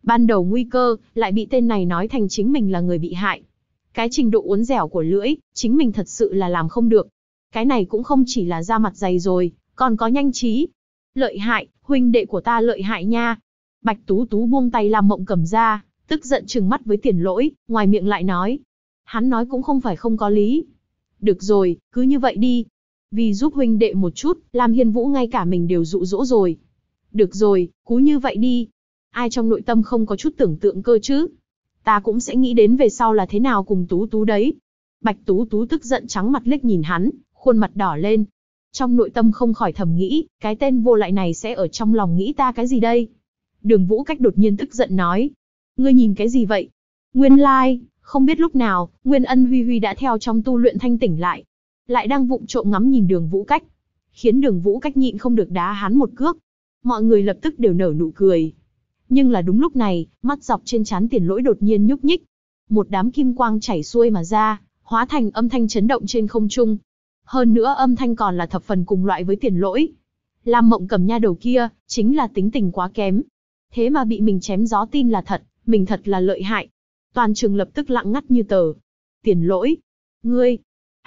S1: Ban đầu nguy cơ, lại bị tên này nói thành chính mình là người bị hại. Cái trình độ uốn dẻo của lưỡi, chính mình thật sự là làm không được. Cái này cũng không chỉ là da mặt dày rồi, còn có nhanh trí. Lợi hại, huynh đệ của ta lợi hại nha. Bạch Tú Tú buông tay Lam Mộng Cầm ra, tức giận trừng mắt với Tiền Lỗi, ngoài miệng lại nói. Hắn nói cũng không phải không có lý. Được rồi, cứ như vậy đi. Vì giúp huynh đệ một chút, Lam Hiên Vũ ngay cả mình đều dụ dỗ rồi. Được rồi, cứ như vậy đi. Ai trong nội tâm không có chút tưởng tượng cơ chứ? Ta cũng sẽ nghĩ đến về sau là thế nào cùng Tú Tú đấy. Bạch Tú Tú tức giận trắng mặt liếc nhìn hắn, khuôn mặt đỏ lên. Trong nội tâm không khỏi thầm nghĩ, cái tên vô lại này sẽ ở trong lòng nghĩ ta cái gì đây? Đường Vũ Cách đột nhiên tức giận nói. Ngươi nhìn cái gì vậy? Nguyên lai, không biết lúc nào, Nguyên Ân Huy Huy đã theo trong tu luyện thanh tỉnh lại đang vụng trộm ngắm nhìn Đường Vũ Cách. Khiến Đường Vũ Cách nhịn không được đá hắn một cước. Mọi người lập tức đều nở nụ cười. Nhưng là đúng lúc này, mắt dọc trên trán Tiền Lỗi đột nhiên nhúc nhích. Một đám kim quang chảy xuôi mà ra, hóa thành âm thanh chấn động trên không trung. Hơn nữa âm thanh còn là thập phần cùng loại với Tiền Lỗi. Lam Mộng Cầm nha đầu kia, chính là tính tình quá kém. Thế mà bị mình chém gió tin là thật, mình thật là lợi hại. Toàn trường lập tức lặng ngắt như tờ. Tiền Lỗi, ngươi,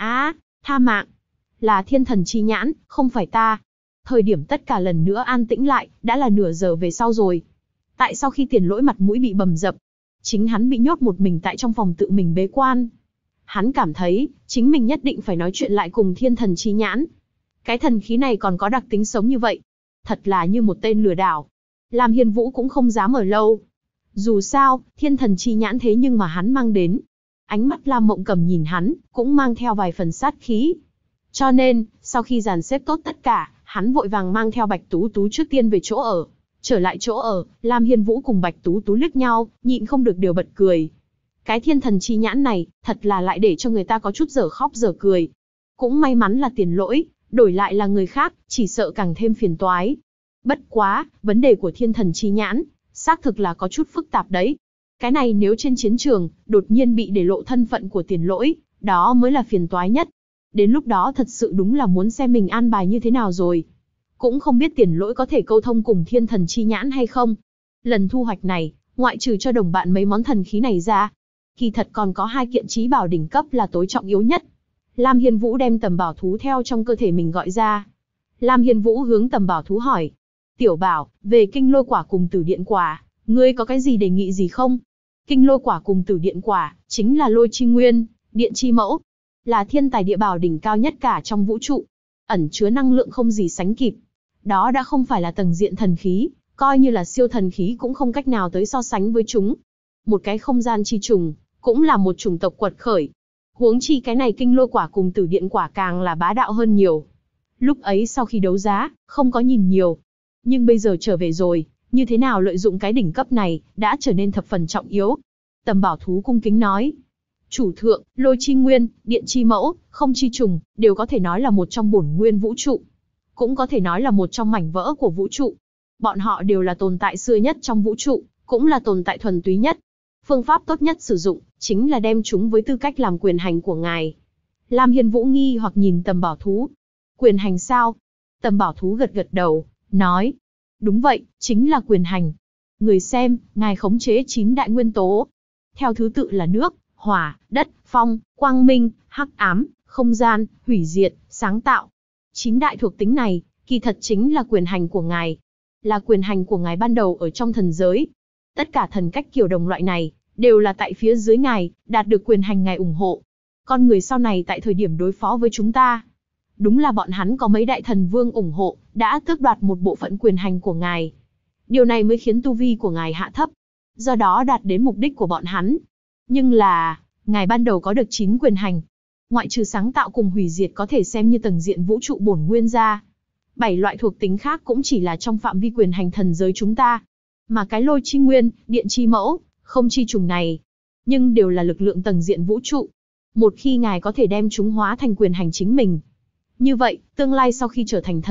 S1: tha mạng. Là thiên thần chi nhãn, không phải ta. Thời điểm tất cả lần nữa an tĩnh lại, đã là nửa giờ về sau rồi. Tại sao khi Tiền Lỗi mặt mũi bị bầm dập, chính hắn bị nhốt một mình tại trong phòng tự mình bế quan. Hắn cảm thấy, chính mình nhất định phải nói chuyện lại cùng thiên thần chi nhãn. Cái thần khí này còn có đặc tính sống như vậy. Thật là như một tên lừa đảo. Lam Hiên Vũ cũng không dám ở lâu. Dù sao, thiên thần chi nhãn thế nhưng mà hắn mang đến. Ánh mắt Lam Mộng Cầm nhìn hắn, cũng mang theo vài phần sát khí. Cho nên, sau khi dàn xếp tốt tất cả, hắn vội vàng mang theo Bạch Tú Tú trước tiên về chỗ ở. Trở lại chỗ ở, Lam Hiên Vũ cùng Bạch Tú Tú liếc nhau, nhịn không được đều bật cười. Cái thiên thần chi nhãn này, thật là lại để cho người ta có chút dở khóc dở cười. Cũng may mắn là Tiền Lỗi, đổi lại là người khác, chỉ sợ càng thêm phiền toái. Bất quá, vấn đề của thiên thần chi nhãn, xác thực là có chút phức tạp đấy. Cái này nếu trên chiến trường, đột nhiên bị để lộ thân phận của Tiền Lỗi, đó mới là phiền toái nhất. Đến lúc đó thật sự đúng là muốn xem mình an bài như thế nào rồi. Cũng không biết Tiền Lỗi có thể câu thông cùng thiên thần chi nhãn hay không. Lần thu hoạch này, ngoại trừ cho đồng bạn mấy món thần khí này ra, kỳ thật còn có 2 kiện chí bảo đỉnh cấp là tối trọng yếu nhất. Lam Hiên Vũ đem tầm bảo thú theo trong cơ thể mình gọi ra. Lam Hiên Vũ hướng tầm bảo thú hỏi. Tiểu bảo, về kinh lôi quả cùng tử điện quả, ngươi có cái gì đề nghị gì không? Kinh lôi quả cùng tử điện quả, chính là lôi chi nguyên, điện chi mẫu. Là thiên tài địa bảo đỉnh cao nhất cả trong vũ trụ. Ẩn chứa năng lượng không gì sánh kịp. Đó đã không phải là tầng diện thần khí, coi như là siêu thần khí cũng không cách nào tới so sánh với chúng. Một cái không gian chi trùng, cũng là một chủng tộc quật khởi. Huống chi cái này kinh lôi quả cùng tử điện quả càng là bá đạo hơn nhiều. Lúc ấy sau khi đấu giá, không có nhìn nhiều. Nhưng bây giờ trở về rồi, như thế nào lợi dụng cái đỉnh cấp này, đã trở nên thập phần trọng yếu. Tầm bảo thú cung kính nói. Chủ thượng, lôi chi nguyên, điện chi mẫu, không chi trùng, đều có thể nói là một trong bổn nguyên vũ trụ. Cũng có thể nói là một trong mảnh vỡ của vũ trụ. Bọn họ đều là tồn tại xưa nhất trong vũ trụ, cũng là tồn tại thuần túy nhất. Phương pháp tốt nhất sử dụng, chính là đem chúng với tư cách làm quyền hành của ngài. Lam Hiên Vũ nghi hoặc nhìn tầm bảo thú. Quyền hành sao? Tầm bảo thú gật gật đầu, nói. Đúng vậy, chính là quyền hành. Người xem, ngài khống chế 9 đại nguyên tố. Theo thứ tự là nước, hỏa, đất, phong, quang minh, hắc ám, không gian, hủy diệt, sáng tạo. 9 đại thuộc tính này, kỳ thật chính là quyền hành của ngài. Là quyền hành của ngài ban đầu ở trong thần giới. Tất cả thần cách kiểu đồng loại này, đều là tại phía dưới ngài, đạt được quyền hành ngài ủng hộ. Con người sau này tại thời điểm đối phó với chúng ta, đúng là bọn hắn có mấy đại thần vương ủng hộ, đã tước đoạt một bộ phận quyền hành của ngài. Điều này mới khiến tu vi của ngài hạ thấp, do đó đạt đến mục đích của bọn hắn. Nhưng là, ngài ban đầu có được 9 quyền hành. Ngoại trừ sáng tạo cùng hủy diệt có thể xem như tầng diện vũ trụ bổn nguyên ra. 7 loại thuộc tính khác cũng chỉ là trong phạm vi quyền hành thần giới chúng ta. Mà cái lôi chi nguyên, điện chi mẫu, không chi trùng này, nhưng đều là lực lượng tầng diện vũ trụ. Một khi ngài có thể đem chúng hóa thành quyền hành chính mình, như vậy, tương lai sau khi trở thành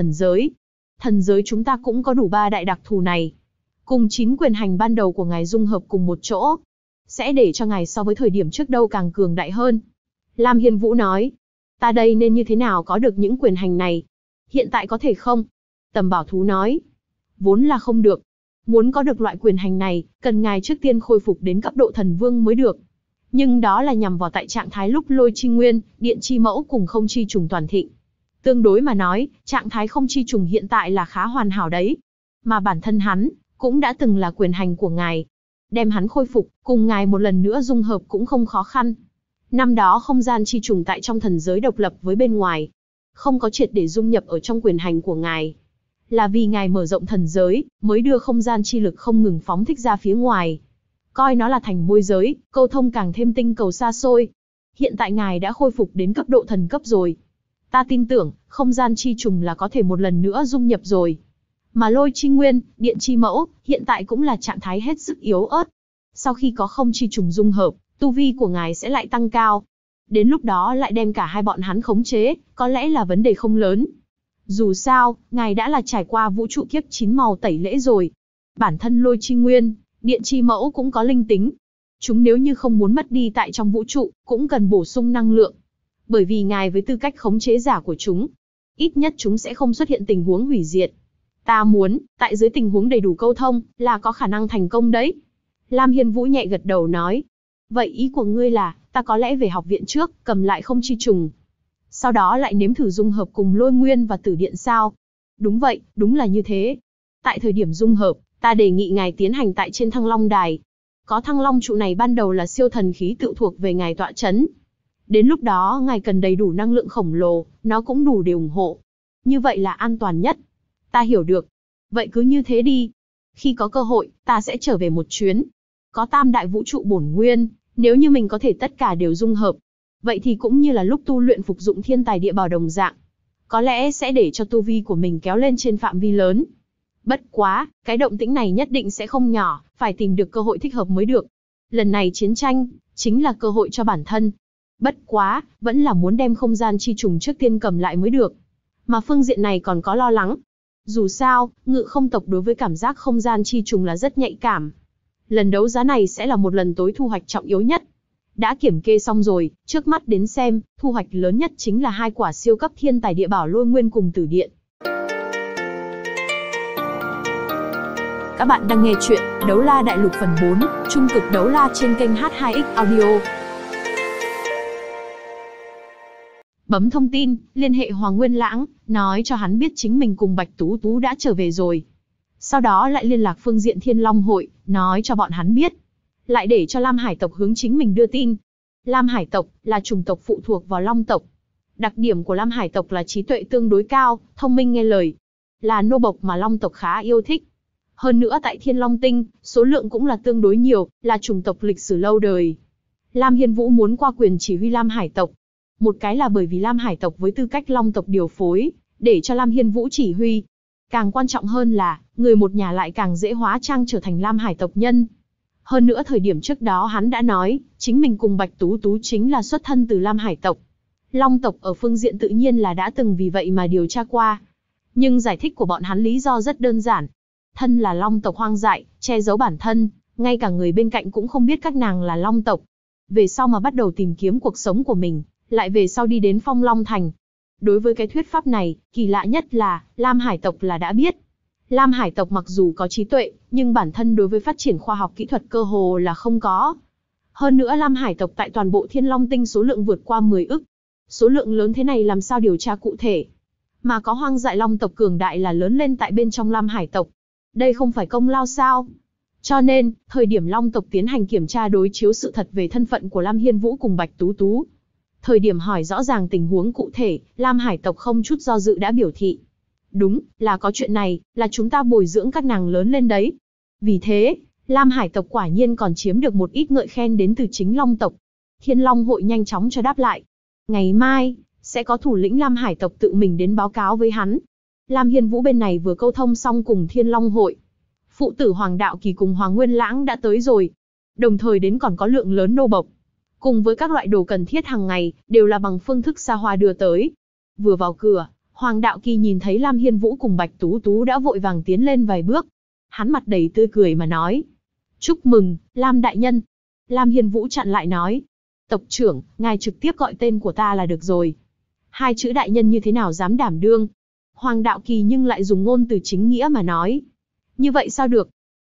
S1: thần giới chúng ta cũng có đủ 3 đại đặc thù này. Cùng 9 quyền hành ban đầu của ngài dung hợp cùng một chỗ, sẽ để cho ngài so với thời điểm trước đâu càng cường đại hơn. Lam Hiên Vũ nói, ta đây nên như thế nào có được những quyền hành này? Hiện tại có thể không? Tầm bảo thú nói, vốn là không được. Muốn có được loại quyền hành này, cần ngài trước tiên khôi phục đến cấp độ thần vương mới được. Nhưng đó là nhằm vào tại trạng thái lúc lôi chi nguyên, điện chi mẫu cùng không chi trùng toàn thịnh. Tương đối mà nói, trạng thái không chi trùng hiện tại là khá hoàn hảo đấy. Mà bản thân hắn, cũng đã từng là quyền hành của ngài. Đem hắn khôi phục, cùng ngài một lần nữa dung hợp cũng không khó khăn. Năm đó không gian chi trùng tại trong thần giới độc lập với bên ngoài. Không có triệt để dung nhập ở trong quyền hành của ngài. Là vì ngài mở rộng thần giới, mới đưa không gian chi lực không ngừng phóng thích ra phía ngoài. Coi nó là thành môi giới, câu thông càng thêm tinh cầu xa xôi. Hiện tại ngài đã khôi phục đến cấp độ thần cấp rồi. Ta tin tưởng, không gian chi trùng là có thể một lần nữa dung nhập rồi. Mà lôi chi nguyên, điện chi mẫu, hiện tại cũng là trạng thái hết sức yếu ớt. Sau khi có không chi trùng dung hợp, tu vi của ngài sẽ lại tăng cao. Đến lúc đó lại đem cả hai bọn hắn khống chế, có lẽ là vấn đề không lớn. Dù sao, ngài đã là trải qua vũ trụ kiếp 9 màu tẩy lễ rồi. Bản thân lôi chi nguyên, điện chi mẫu cũng có linh tính. Chúng nếu như không muốn mất đi tại trong vũ trụ, cũng cần bổ sung năng lượng. Bởi vì ngài với tư cách khống chế giả của chúng, ít nhất chúng sẽ không xuất hiện tình huống hủy diệt. Ta muốn, tại dưới tình huống đầy đủ câu thông, là có khả năng thành công đấy. Lam Hiên Vũ nhẹ gật đầu nói. Vậy ý của ngươi là, ta có lẽ về học viện trước, cầm lại không chi trùng. Sau đó lại nếm thử dung hợp cùng lôi nguyên và tử điện sao? Đúng vậy, đúng là như thế. Tại thời điểm dung hợp, ta đề nghị ngài tiến hành tại trên Thăng Long Đài. Có Thăng Long trụ này ban đầu là siêu thần khí tự thuộc về ngài tọa chấn. Đến lúc đó ngài cần đầy đủ năng lượng khổng lồ, nó cũng đủ để ủng hộ. Như vậy là an toàn nhất. Ta hiểu được. Vậy cứ như thế đi. Khi có cơ hội, ta sẽ trở về một chuyến. Có tam đại vũ trụ bổn nguyên, nếu như mình có thể tất cả đều dung hợp. Vậy thì cũng như là lúc tu luyện phục dụng thiên tài địa bảo đồng dạng. Có lẽ sẽ để cho tu vi của mình kéo lên trên phạm vi lớn. Bất quá, cái động tĩnh này nhất định sẽ không nhỏ, phải tìm được cơ hội thích hợp mới được. Lần này chiến tranh, chính là cơ hội cho bản thân. Bất quá, vẫn là muốn đem không gian chi trùng trước tiên cầm lại mới được. Mà phương diện này còn có lo lắng. Dù sao, Ngự Không tộc đối với cảm giác không gian chi trùng là rất nhạy cảm. Lần đấu giá này sẽ là một lần tối thu hoạch trọng yếu nhất. Đã kiểm kê xong rồi, trước mắt đến xem, thu hoạch lớn nhất chính là 2 quả siêu cấp thiên tài địa bảo lôi nguyên cùng tử điện. Các bạn đang nghe chuyện Đấu La Đại Lục phần 4, Trung cực đấu la trên kênh H2X Audio. Bấm thông tin, liên hệ Hoàng Nguyên Lãng, nói cho hắn biết chính mình cùng Bạch Tú Tú đã trở về rồi. Sau đó lại liên lạc phương diện Thiên Long Hội, nói cho bọn hắn biết. Lại để cho Lam Hải tộc hướng chính mình đưa tin. Lam Hải tộc là chủng tộc phụ thuộc vào Long tộc. Đặc điểm của Lam Hải tộc là trí tuệ tương đối cao, thông minh nghe lời. Là nô bộc mà Long tộc khá yêu thích. Hơn nữa tại Thiên Long Tinh, số lượng cũng là tương đối nhiều, là chủng tộc lịch sử lâu đời. Lam Hiên Vũ muốn qua quyền chỉ huy Lam Hải tộc. Một cái là bởi vì Lam Hải tộc với tư cách Long tộc điều phối, để cho Lam Hiên Vũ chỉ huy. Càng quan trọng hơn là, người một nhà lại càng dễ hóa trang trở thành Lam Hải tộc nhân. Hơn nữa thời điểm trước đó hắn đã nói, chính mình cùng Bạch Tú Tú chính là xuất thân từ Lam Hải tộc. Long tộc ở phương diện tự nhiên là đã từng vì vậy mà điều tra qua. Nhưng giải thích của bọn hắn lý do rất đơn giản. Thân là Long tộc hoang dại, che giấu bản thân, ngay cả người bên cạnh cũng không biết các nàng là Long tộc. Về sau mà bắt đầu tìm kiếm cuộc sống của mình, lại về sau đi đến Phong Long Thành. Đối với cái thuyết pháp này, kỳ lạ nhất là, Lam Hải tộc là đã biết. Lam Hải tộc mặc dù có trí tuệ, nhưng bản thân đối với phát triển khoa học kỹ thuật cơ hồ là không có. Hơn nữa Lam Hải tộc tại toàn bộ Thiên Long Tinh số lượng vượt qua 10 ức. Số lượng lớn thế này làm sao điều tra cụ thể. Mà có hoang dại Long tộc cường đại là lớn lên tại bên trong Lam Hải tộc. Đây không phải công lao sao? Cho nên, thời điểm Long tộc tiến hành kiểm tra đối chiếu sự thật về thân phận của Lam Hiên Vũ cùng Bạch Tú Tú. Thời điểm hỏi rõ ràng tình huống cụ thể, Lam Hải tộc không chút do dự đã biểu thị. Đúng, là có chuyện này, là chúng ta bồi dưỡng các nàng lớn lên đấy. Vì thế, Lam Hải tộc quả nhiên còn chiếm được một ít ngợi khen đến từ chính Long tộc. Thiên Long hội nhanh chóng cho đáp lại. Ngày mai, sẽ có thủ lĩnh Lam Hải tộc tự mình đến báo cáo với hắn. Lam Hiên Vũ bên này vừa câu thông xong cùng Thiên Long hội. Phụ tử Hoàng Đạo Kỳ cùng Hoàng Nguyên Lãng đã tới rồi. Đồng thời đến còn có lượng lớn nô bộc. Cùng với các loại đồ cần thiết hàng ngày, đều là bằng phương thức xa hoa đưa tới. Vừa vào cửa, Hoàng Đạo Kỳ nhìn thấy Lam Hiên Vũ cùng Bạch Tú Tú đã vội vàng tiến lên vài bước. Hắn mặt đầy tươi cười mà nói. Chúc mừng, Lam đại nhân. Lam Hiên Vũ chặn lại nói. Tộc trưởng, ngài trực tiếp gọi tên của ta là được rồi. 2 chữ đại nhân như thế nào dám đảm đương. Hoàng Đạo Kỳ nhưng lại dùng ngôn từ chính nghĩa mà nói. Như vậy sao được?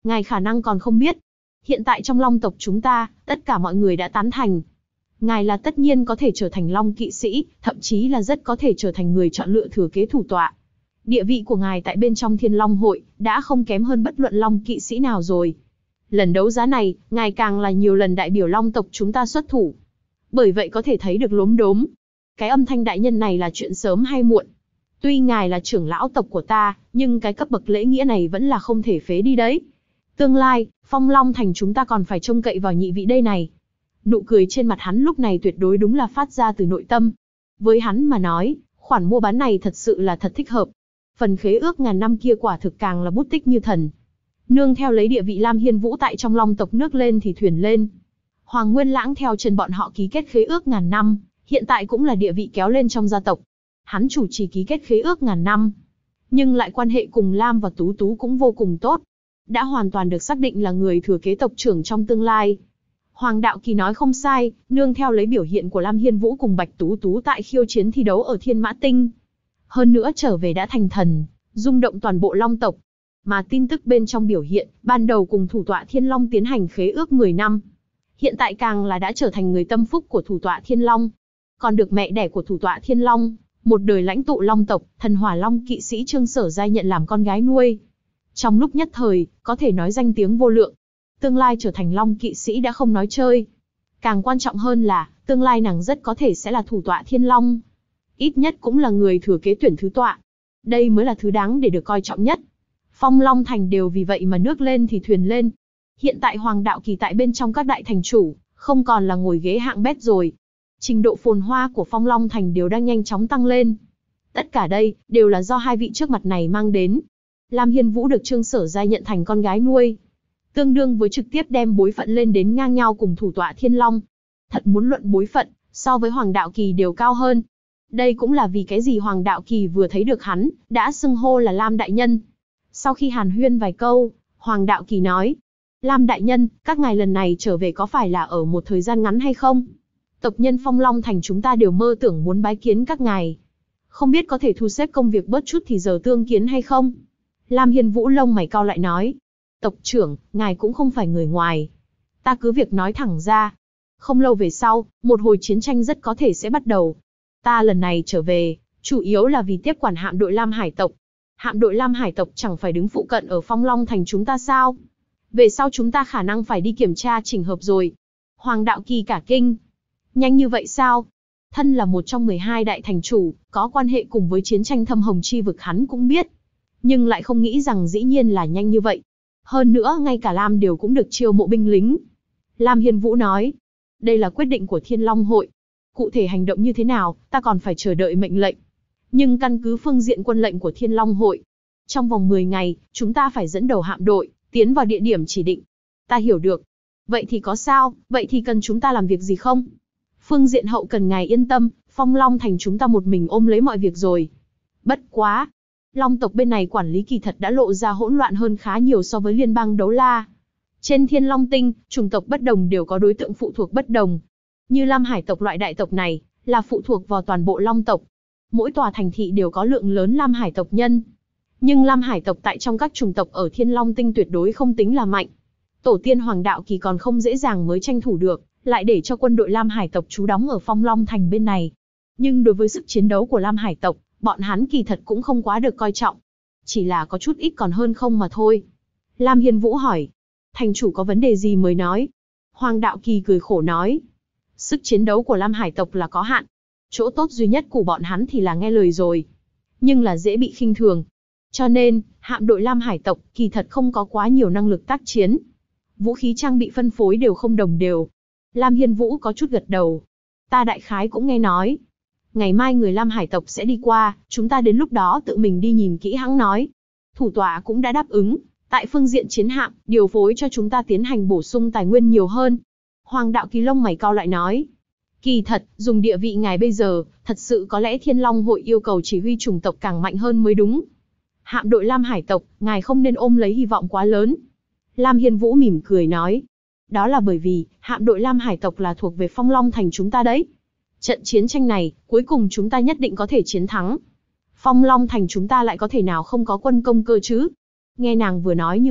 S1: Ngài khả năng còn không biết. Hiện tại trong Long tộc chúng ta, tất cả mọi người đã tán thành. Ngài là tất nhiên có thể trở thành Long kỵ sĩ, thậm chí là rất có thể trở thành người chọn lựa thừa kế thủ tọa. Địa vị của ngài tại bên trong Thiên Long hội, đã không kém hơn bất luận Long kỵ sĩ nào rồi. Lần đấu giá này, ngài càng là nhiều lần đại biểu Long tộc chúng ta xuất thủ. Bởi vậy có thể thấy được lốm đốm. Cái âm thanh đại nhân này là chuyện sớm hay muộn. Tuy ngài là trưởng lão tộc của ta, nhưng cái cấp bậc lễ nghĩa này vẫn là không thể phế đi đấy. Tương lai, Phong Long thành chúng ta còn phải trông cậy vào nhị vị đây này. Nụ cười trên mặt hắn lúc này tuyệt đối đúng là phát ra từ nội tâm. Với hắn mà nói, khoản mua bán này thật sự là thật thích hợp. Phần khế ước ngàn năm kia quả thực càng là bút tích như thần. Nương theo lấy địa vị Lam Hiên Vũ tại trong Long tộc nước lên thì thuyền lên. Hoàng Nguyên Lãng theo chân bọn họ ký kết khế ước ngàn năm, hiện tại cũng là địa vị kéo lên trong gia tộc. Hắn chủ trì ký kết khế ước ngàn năm, nhưng lại quan hệ cùng Lam và Tú Tú cũng vô cùng tốt. Đã hoàn toàn được xác định là người thừa kế tộc trưởng trong tương lai. Hoàng Đạo Kỳ nói không sai, nương theo lấy biểu hiện của Lam Hiên Vũ cùng Bạch Tú Tú tại khiêu chiến thi đấu ở Thiên Mã Tinh. Hơn nữa trở về đã thành thần, rung động toàn bộ Long tộc. Mà tin tức bên trong biểu hiện, ban đầu cùng thủ tọa Thiên Long tiến hành khế ước 10 năm. Hiện tại càng là đã trở thành người tâm phúc của thủ tọa Thiên Long. Còn được mẹ đẻ của thủ tọa Thiên Long, một đời lãnh tụ Long tộc, thần Hỏa Long kỵ sĩ Trương Sở Giai nhận làm con gái nuôi. Trong lúc nhất thời, có thể nói danh tiếng vô lượng. Tương lai trở thành Long kỵ sĩ đã không nói chơi. Càng quan trọng hơn là, tương lai nàng rất có thể sẽ là thủ tọa Thiên Long. Ít nhất cũng là người thừa kế tuyển thứ tọa. Đây mới là thứ đáng để được coi trọng nhất. Phong Long thành đều vì vậy mà nước lên thì thuyền lên. Hiện tại Hoàng Đạo Kỳ tại bên trong các đại thành chủ, không còn là ngồi ghế hạng bét rồi. Trình độ phồn hoa của Phong Long thành đều đang nhanh chóng tăng lên. Tất cả đây, đều là do hai vị trước mặt này mang đến. Lam Hiên Vũ được Trương Sở Giai nhận thành con gái nuôi. Tương đương với trực tiếp đem bối phận lên đến ngang nhau cùng thủ tọa Thiên Long. Thật muốn luận bối phận, so với Hoàng Đạo Kỳ đều cao hơn. Đây cũng là vì cái gì Hoàng Đạo Kỳ vừa thấy được hắn, đã xưng hô là Lam Đại Nhân. Sau khi hàn huyên vài câu, Hoàng Đạo Kỳ nói, Lam Đại Nhân, các ngài lần này trở về có phải là ở một thời gian ngắn hay không? Tộc nhân Phong Long thành chúng ta đều mơ tưởng muốn bái kiến các ngài. Không biết có thể thu xếp công việc bớt chút thì giờ tương kiến hay không? Lam Hiên Vũ lông mày cau lại nói, tộc trưởng, ngài cũng không phải người ngoài. Ta cứ việc nói thẳng ra. Không lâu về sau, một hồi chiến tranh rất có thể sẽ bắt đầu. Ta lần này trở về, chủ yếu là vì tiếp quản hạm đội Lam Hải tộc. Hạm đội Lam Hải tộc chẳng phải đứng phụ cận ở Phong Long thành chúng ta sao? Về sau chúng ta khả năng phải đi kiểm tra chỉnh hợp rồi. Hoàng Đạo Kỳ cả kinh. Nhanh như vậy sao? Thân là một trong 12 đại thành chủ, có quan hệ cùng với chiến tranh thâm hồng chi vực hắn cũng biết. Nhưng lại không nghĩ rằng dĩ nhiên là nhanh như vậy. Hơn nữa ngay cả Lam đều cũng được chiêu mộ binh lính. Lam Hiên Vũ nói, đây là quyết định của Thiên Long hội. Cụ thể hành động như thế nào, ta còn phải chờ đợi mệnh lệnh. Nhưng căn cứ phương diện quân lệnh của Thiên Long hội, trong vòng 10 ngày, chúng ta phải dẫn đầu hạm đội, tiến vào địa điểm chỉ định. Ta hiểu được. Vậy thì có sao, vậy thì cần chúng ta làm việc gì không? Phương diện hậu cần ngài yên tâm, Phong Long thành chúng ta một mình ôm lấy mọi việc rồi. Bất quá. Long tộc bên này quản lý kỳ thật đã lộ ra hỗn loạn hơn khá nhiều so với liên bang Đấu La. Trên Thiên Long Tinh, chủng tộc bất đồng đều có đối tượng phụ thuộc bất đồng. Như Lam Hải tộc loại đại tộc này, là phụ thuộc vào toàn bộ Long tộc. Mỗi tòa thành thị đều có lượng lớn Lam Hải tộc nhân. Nhưng Lam Hải tộc tại trong các chủng tộc ở Thiên Long Tinh tuyệt đối không tính là mạnh. Tổ tiên Hoàng Đạo Kỳ còn không dễ dàng mới tranh thủ được, lại để cho quân đội Lam Hải tộc trú đóng ở Phong Long thành bên này. Nhưng đối với sức chiến đấu của Lam Hải tộc, bọn hắn kỳ thật cũng không quá được coi trọng. Chỉ là có chút ít còn hơn không mà thôi. Lam Hiên Vũ hỏi, thành chủ có vấn đề gì mới nói? Hoàng Đạo Kỳ cười khổ nói, sức chiến đấu của Lam Hải tộc là có hạn. Chỗ tốt duy nhất của bọn hắn thì là nghe lời rồi. Nhưng là dễ bị khinh thường. Cho nên, hạm đội Lam Hải tộc kỳ thật không có quá nhiều năng lực tác chiến. Vũ khí trang bị phân phối đều không đồng đều. Lam Hiên Vũ có chút gật đầu. Ta đại khái cũng nghe nói. Ngày mai người Lam Hải tộc sẽ đi qua, chúng ta đến lúc đó tự mình đi nhìn kỹ hãng nói. Thủ tọa cũng đã đáp ứng, tại phương diện chiến hạm, điều phối cho chúng ta tiến hành bổ sung tài nguyên nhiều hơn. Hoàng Đạo Kỳ lông mày cau lại nói. Kỳ thật, dùng địa vị ngài bây giờ, thật sự có lẽ Thiên Long hội yêu cầu chỉ huy chủng tộc càng mạnh hơn mới đúng. Hạm đội Lam Hải tộc, ngài không nên ôm lấy hy vọng quá lớn. Lam Hiên Vũ mỉm cười nói. Đó là bởi vì, hạm đội Lam Hải tộc là thuộc về Phong Long thành chúng ta đấy. Trận chiến tranh này, cuối cùng chúng ta nhất định có thể chiến thắng. Phong Long thành chúng ta lại có thể nào không có quân công cơ chứ? Nghe nàng vừa nói như vậy,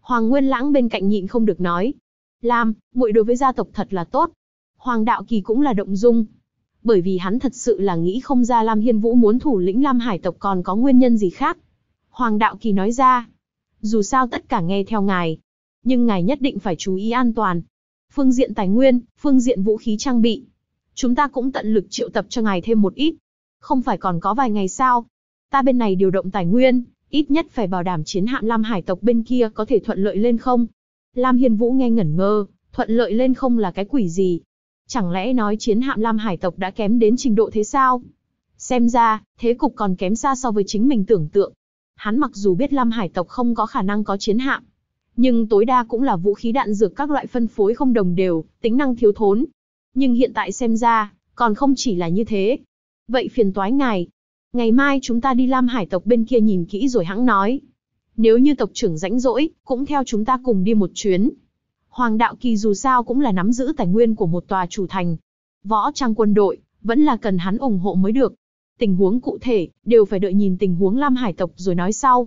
S1: Hoàng Nguyên Lãng bên cạnh nhịn không được nói. Lam, muội đối với gia tộc thật là tốt. Hoàng Đạo Kỳ cũng là động dung. Bởi vì hắn thật sự là nghĩ không ra Lam Hiên Vũ muốn thủ lĩnh Lam Hải tộc còn có nguyên nhân gì khác. Hoàng Đạo Kỳ nói ra. Dù sao tất cả nghe theo ngài. Nhưng ngài nhất định phải chú ý an toàn. Phương diện tài nguyên, phương diện vũ khí trang bị. Chúng ta cũng tận lực triệu tập cho ngài thêm một ít. Không phải còn có vài ngày sao? Ta bên này điều động tài nguyên, ít nhất phải bảo đảm chiến hạm Lam Hải tộc bên kia có thể thuận lợi lên không. Lam Hiên Vũ nghe ngẩn ngơ, thuận lợi lên không là cái quỷ gì? Chẳng lẽ nói chiến hạm Lam Hải tộc đã kém đến trình độ thế sao? Xem ra, thế cục còn kém xa so với chính mình tưởng tượng. Hắn mặc dù biết Lam Hải tộc không có khả năng có chiến hạm, nhưng tối đa cũng là vũ khí đạn dược các loại phân phối không đồng đều, tính năng thiếu thốn. Nhưng hiện tại xem ra, còn không chỉ là như thế. Vậy phiền toái ngài. Ngày mai chúng ta đi Lam Hải tộc bên kia nhìn kỹ rồi hẵng nói. Nếu như tộc trưởng rãnh rỗi, cũng theo chúng ta cùng đi một chuyến. Hoàng Đạo Kỳ dù sao cũng là nắm giữ tài nguyên của một tòa chủ thành. Võ trang quân đội, vẫn là cần hắn ủng hộ mới được. Tình huống cụ thể, đều phải đợi nhìn tình huống Lam Hải tộc rồi nói sau.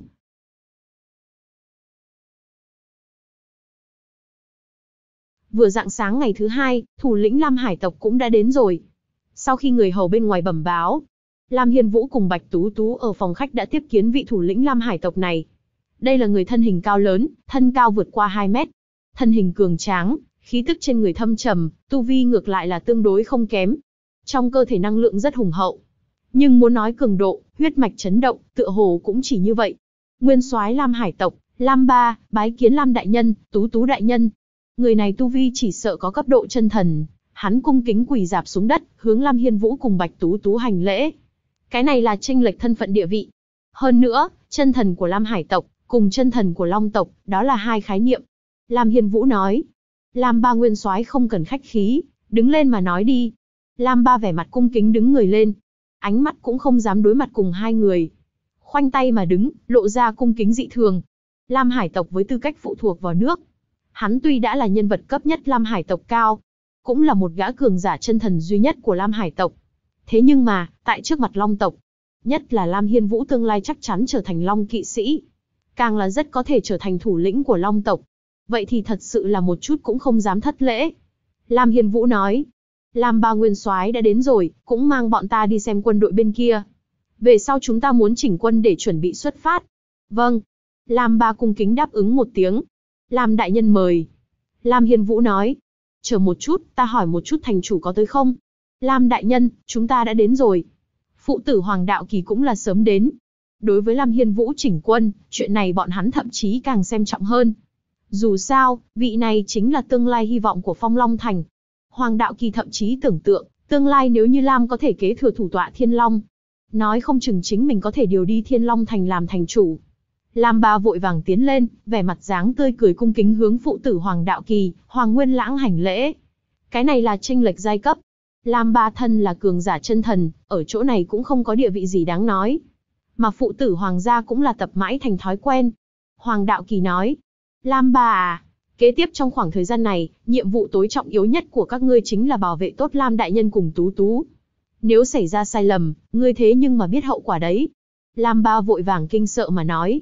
S1: Vừa rạng sáng ngày thứ hai, thủ lĩnh Lam Hải tộc cũng đã đến rồi. Sau khi người hầu bên ngoài bẩm báo, Lam Hiên Vũ cùng Bạch Tú Tú ở phòng khách đã tiếp kiến vị thủ lĩnh Lam Hải tộc này. Đây là người thân hình cao lớn, thân cao vượt qua 2 mét. Thân hình cường tráng, khí tức trên người thâm trầm, tu vi ngược lại là tương đối không kém. Trong cơ thể năng lượng rất hùng hậu. Nhưng muốn nói cường độ, huyết mạch chấn động, tựa hồ cũng chỉ như vậy. Nguyên soái Lam Hải tộc, Lam Ba, bái kiến Lam đại nhân, Tú Tú đại nhân. Người này tu vi chỉ sợ có cấp độ chân thần, hắn cung kính quỳ rạp xuống đất, hướng Lam Hiên Vũ cùng Bạch Tú Tú hành lễ. Cái này là chênh lệch thân phận địa vị. Hơn nữa, chân thần của Lam Hải tộc, cùng chân thần của Long tộc, đó là hai khái niệm. Lam Hiên Vũ nói. Lam Ba nguyên soái không cần khách khí, đứng lên mà nói đi. Lam Ba vẻ mặt cung kính đứng người lên. Ánh mắt cũng không dám đối mặt cùng hai người. Khoanh tay mà đứng, lộ ra cung kính dị thường. Lam Hải tộc với tư cách phụ thuộc vào nước. Hắn tuy đã là nhân vật cấp nhất Lam Hải tộc cao, cũng là một gã cường giả chân thần duy nhất của Lam Hải tộc. Thế nhưng mà, tại trước mặt Long tộc, nhất là Lam Hiên Vũ tương lai chắc chắn trở thành Long kỵ sĩ, càng là rất có thể trở thành thủ lĩnh của Long tộc. Vậy thì thật sự là một chút cũng không dám thất lễ. Lam Hiên Vũ nói, Lam Ba nguyên soái đã đến rồi, cũng mang bọn ta đi xem quân đội bên kia. Về sau chúng ta muốn chỉnh quân để chuẩn bị xuất phát. Vâng. Lam Ba cung kính đáp ứng một tiếng. Lam đại nhân mời. Lam Hiên Vũ nói, chờ một chút, ta hỏi một chút thành chủ có tới không? Lam đại nhân, chúng ta đã đến rồi. Phụ tử Hoàng Đạo Kỳ cũng là sớm đến. Đối với Lam Hiên Vũ chỉnh quân, chuyện này bọn hắn thậm chí càng xem trọng hơn. Dù sao, vị này chính là tương lai hy vọng của Phong Long Thành. Hoàng Đạo Kỳ thậm chí tưởng tượng, tương lai nếu như Lam có thể kế thừa thủ tọa Thiên Long, nói không chừng chính mình có thể điều đi Thiên Long Thành làm thành chủ. Lam Ba vội vàng tiến lên, vẻ mặt dáng tươi cười cung kính hướng phụ tử Hoàng Đạo Kỳ, Hoàng Nguyên Lãng hành lễ. Cái này là chênh lệch giai cấp. Lam Ba thân là cường giả chân thần, ở chỗ này cũng không có địa vị gì đáng nói. Mà phụ tử Hoàng gia cũng là tập mãi thành thói quen. Hoàng Đạo Kỳ nói, Lam Ba à, kế tiếp trong khoảng thời gian này, nhiệm vụ tối trọng yếu nhất của các ngươi chính là bảo vệ tốt Lam đại nhân cùng Tú Tú. Nếu xảy ra sai lầm, ngươi thế nhưng mà biết hậu quả đấy. Lam Ba vội vàng kinh sợ mà nói,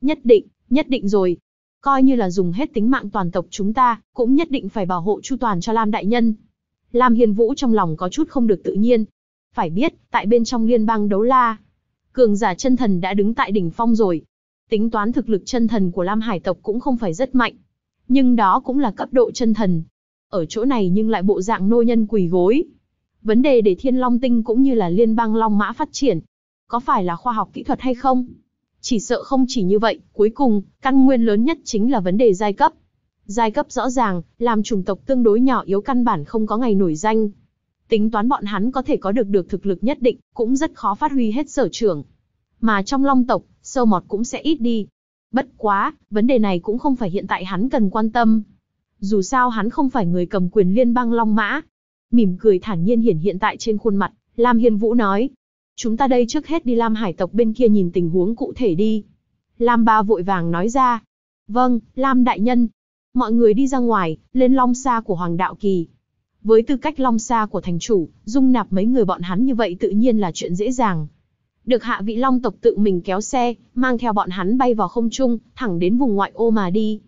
S1: nhất định rồi. Coi như là dùng hết tính mạng toàn tộc chúng ta, cũng nhất định phải bảo hộ chu toàn cho Lam đại nhân. Lam Hiên Vũ trong lòng có chút không được tự nhiên. Phải biết, tại bên trong liên bang đấu la, cường giả chân thần đã đứng tại đỉnh phong rồi. Tính toán thực lực chân thần của Lam Hải tộc cũng không phải rất mạnh. Nhưng đó cũng là cấp độ chân thần. Ở chỗ này nhưng lại bộ dạng nô nhân quỳ gối. Vấn đề để Thiên Long Tinh cũng như là liên bang Long Mã phát triển, có phải là khoa học kỹ thuật hay không? Chỉ sợ không chỉ như vậy, cuối cùng, căn nguyên lớn nhất chính là vấn đề giai cấp. Giai cấp rõ ràng, làm chủng tộc tương đối nhỏ yếu căn bản không có ngày nổi danh. Tính toán bọn hắn có thể có được thực lực nhất định, cũng rất khó phát huy hết sở trường. Mà trong Long tộc, sâu mọt cũng sẽ ít đi. Bất quá, vấn đề này cũng không phải hiện tại hắn cần quan tâm. Dù sao hắn không phải người cầm quyền liên bang Long Mã. Mỉm cười thản nhiên hiển hiện tại trên khuôn mặt, Lam Hiên Vũ nói, chúng ta đây trước hết đi Lam Hải tộc bên kia nhìn tình huống cụ thể đi. Lam Ba vội vàng nói ra, vâng, Lam đại nhân. Mọi người đi ra ngoài, lên Long Sa của Hoàng Đạo Kỳ. Với tư cách Long Sa của thành chủ, dung nạp mấy người bọn hắn như vậy tự nhiên là chuyện dễ dàng. Được hạ vị Long tộc tự mình kéo xe, mang theo bọn hắn bay vào không trung, thẳng đến vùng ngoại ô mà đi.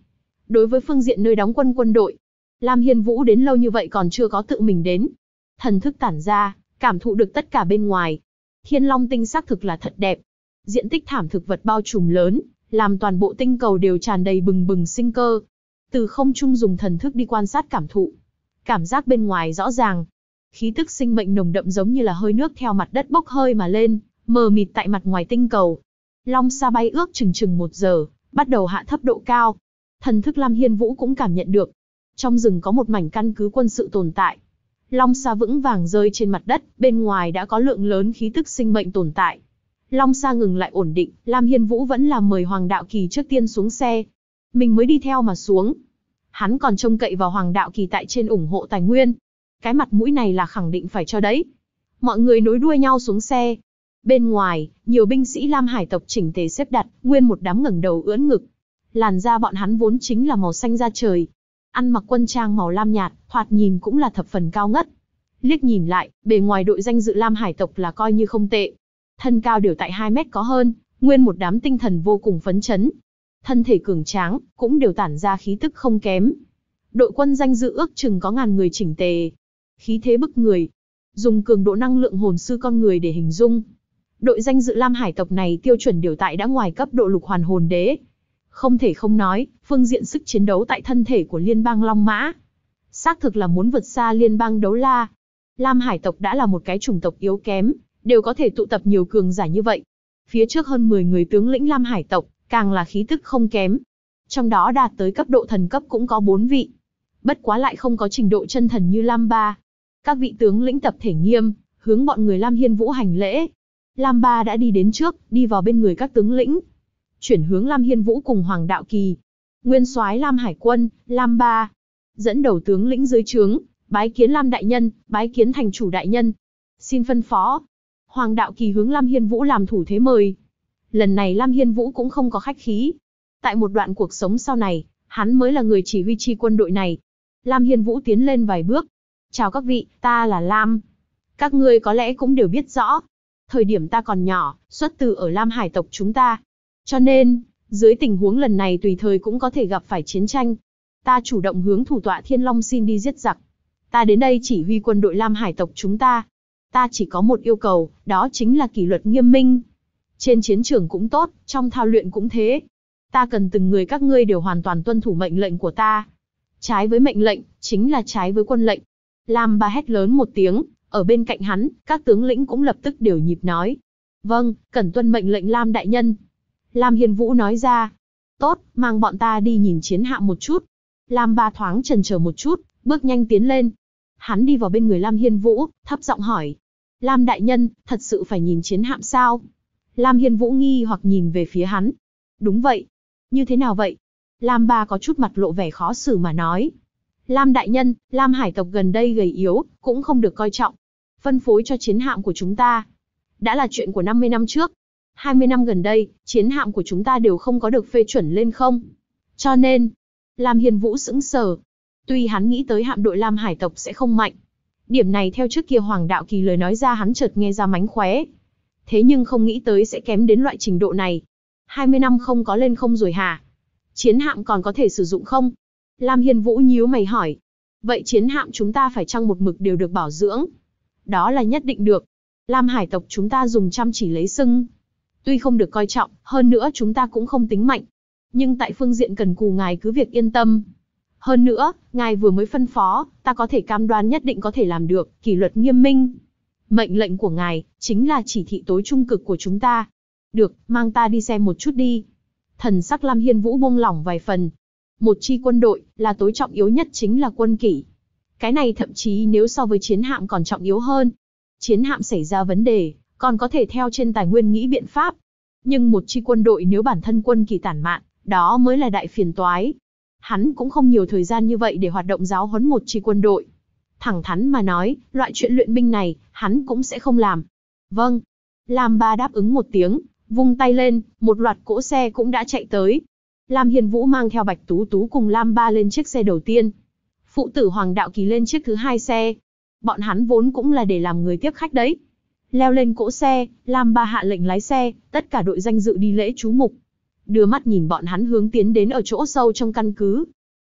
S1: Đối với phương diện nơi đóng quân quân đội, Lam Hiên Vũ đến lâu như vậy còn chưa có tự mình đến. Thần thức tản ra, cảm thụ được tất cả bên ngoài. Thiên Long tinh xác thực là thật đẹp. Diện tích thảm thực vật bao trùm lớn, làm toàn bộ tinh cầu đều tràn đầy bừng bừng sinh cơ. Từ không trung dùng thần thức đi quan sát cảm thụ. Cảm giác bên ngoài rõ ràng. Khí tức sinh mệnh nồng đậm giống như là hơi nước theo mặt đất bốc hơi mà lên, mờ mịt tại mặt ngoài tinh cầu. Long xa bay ước chừng 1 giờ, bắt đầu hạ thấp độ cao. Thần thức Lam Hiên Vũ cũng cảm nhận được. Trong rừng có một mảnh căn cứ quân sự tồn tại. Long xa vững vàng rơi trên mặt đất, bên ngoài đã có lượng lớn khí tức sinh mệnh tồn tại. Long xa ngừng lại ổn định, Lam Hiên Vũ vẫn là mời Hoàng Đạo Kỳ trước tiên xuống xe. Mình mới đi theo mà xuống. Hắn còn trông cậy vào Hoàng Đạo Kỳ tại trên ủng hộ tài nguyên. Cái mặt mũi này là khẳng định phải cho đấy. Mọi người nối đuôi nhau xuống xe. Bên ngoài, nhiều binh sĩ Lam Hải tộc chỉnh tề xếp đặt, nguyên một đám ngẩng đầu ưỡn ngực. Làn da bọn hắn vốn chính là màu xanh da trời. Ăn mặc quân trang màu lam nhạt, thoạt nhìn cũng là thập phần cao ngất. Liếc nhìn lại, bề ngoài đội danh dự Lam Hải tộc là coi như không tệ. Thân cao đều tại 2 mét có hơn, nguyên một đám tinh thần vô cùng phấn chấn. Thân thể cường tráng, cũng đều tản ra khí tức không kém. Đội quân danh dự ước chừng có ngàn người chỉnh tề. Khí thế bức người. Dùng cường độ năng lượng hồn sư con người để hình dung. Đội danh dự Lam Hải tộc này tiêu chuẩn điều tại đã ngoài cấp độ lục hoàn hồn đế. Không thể không nói, phương diện sức chiến đấu tại thân thể của liên bang Long Mã. Xác thực là muốn vượt xa liên bang Đấu La. Lam Hải tộc đã là một cái chủng tộc yếu kém, đều có thể tụ tập nhiều cường giả như vậy. Phía trước hơn 10 người tướng lĩnh Lam Hải tộc, càng là khí tức không kém. Trong đó đạt tới cấp độ thần cấp cũng có 4 vị. Bất quá lại không có trình độ chân thần như Lam Ba. Các vị tướng lĩnh tập thể nghiêm, hướng bọn người Lam Hiên Vũ hành lễ. Lam Ba đã đi đến trước, đi vào bên người các tướng lĩnh. Chuyển hướng Lam Hiên Vũ cùng Hoàng Đạo Kỳ. Nguyên soái Lam Hải quân, Lam Ba. Dẫn đầu tướng lĩnh dưới trướng, bái kiến Lam đại nhân, bái kiến thành chủ đại nhân. Xin phân phó. Hoàng Đạo Kỳ hướng Lam Hiên Vũ làm thủ thế mời. Lần này Lam Hiên Vũ cũng không có khách khí. Tại một đoạn cuộc sống sau này, hắn mới là người chỉ huy chi quân đội này. Lam Hiên Vũ tiến lên vài bước. Chào các vị, ta là Lam. Các ngươi có lẽ cũng đều biết rõ. Thời điểm ta còn nhỏ, xuất từ ở Lam Hải tộc chúng ta. Cho nên, dưới tình huống lần này tùy thời cũng có thể gặp phải chiến tranh. Ta chủ động hướng thủ tọa Thiên Long xin đi giết giặc. Ta đến đây chỉ huy quân đội Lam Hải tộc chúng ta. Ta chỉ có một yêu cầu, đó chính là kỷ luật nghiêm minh. Trên chiến trường cũng tốt, trong thao luyện cũng thế. Ta cần từng người các ngươi đều hoàn toàn tuân thủ mệnh lệnh của ta. Trái với mệnh lệnh, chính là trái với quân lệnh. Lam Ba hét lớn một tiếng, ở bên cạnh hắn, các tướng lĩnh cũng lập tức đều nhịp nói. Vâng, cần tuân mệnh lệnh Lam đại nhân. Lam Hiên Vũ nói ra. Tốt, mang bọn ta đi nhìn chiến hạm một chút. Lam Ba thoáng chần chờ một chút, bước nhanh tiến lên. Hắn đi vào bên người Lam Hiên Vũ, thấp giọng hỏi. Lam đại nhân, thật sự phải nhìn chiến hạm sao? Lam Hiên Vũ nghi hoặc nhìn về phía hắn. Đúng vậy. Như thế nào vậy? Lam Ba có chút mặt lộ vẻ khó xử mà nói. Lam đại nhân, Lam Hải tộc gần đây gầy yếu, cũng không được coi trọng. Phân phối cho chiến hạm của chúng ta. Đã là chuyện của 50 năm trước. 20 năm gần đây, chiến hạm của chúng ta đều không có được phê chuẩn lên không. Cho nên, Lam Hiên Vũ sững sờ. Tuy hắn nghĩ tới hạm đội Lam Hải tộc sẽ không mạnh. Điểm này theo trước kia Hoàng Đạo Kỳ lời nói ra hắn chợt nghe ra mánh khóe. Thế nhưng không nghĩ tới sẽ kém đến loại trình độ này. 20 năm không có lên không rồi hả? Chiến hạm còn có thể sử dụng không? Lam Hiên Vũ nhíu mày hỏi. Vậy chiến hạm chúng ta phải chăng một mực đều được bảo dưỡng? Đó là nhất định được. Lam Hải tộc chúng ta dùng chăm chỉ lấy sưng. Tuy không được coi trọng, hơn nữa chúng ta cũng không tính mạnh. Nhưng tại phương diện cần cù ngài cứ việc yên tâm. Hơn nữa, ngài vừa mới phân phó, ta có thể cam đoan nhất định có thể làm được, kỷ luật nghiêm minh. Mệnh lệnh của ngài, chính là chỉ thị tối trung cực của chúng ta. Được, mang ta đi xem một chút đi. Thần sắc Lam Hiên Vũ buông lỏng vài phần. Một chi quân đội, là tối trọng yếu nhất chính là quân kỷ. Cái này thậm chí nếu so với chiến hạm còn trọng yếu hơn. Chiến hạm xảy ra vấn đề, còn có thể theo trên tài nguyên nghĩ biện pháp. Nhưng một chi quân đội nếu bản thân quân kỷ tản mạn, đó mới là đại phiền toái. Hắn cũng không nhiều thời gian như vậy để hoạt động giáo huấn một chi quân đội. Thẳng thắn mà nói, loại chuyện luyện binh này, hắn cũng sẽ không làm. Vâng. Lam Ba đáp ứng một tiếng, vung tay lên, một loạt cỗ xe cũng đã chạy tới. Lam Hiên Vũ mang theo Bạch Tú Tú cùng Lam Ba lên chiếc xe đầu tiên. Phụ tử Hoàng Đạo Kỳ lên chiếc thứ hai xe. Bọn hắn vốn cũng là để làm người tiếp khách đấy. Leo lên cỗ xe, Lam Ba hạ lệnh lái xe, tất cả đội danh dự đi lễ chú mục. Đưa mắt nhìn bọn hắn hướng tiến đến ở chỗ sâu trong căn cứ.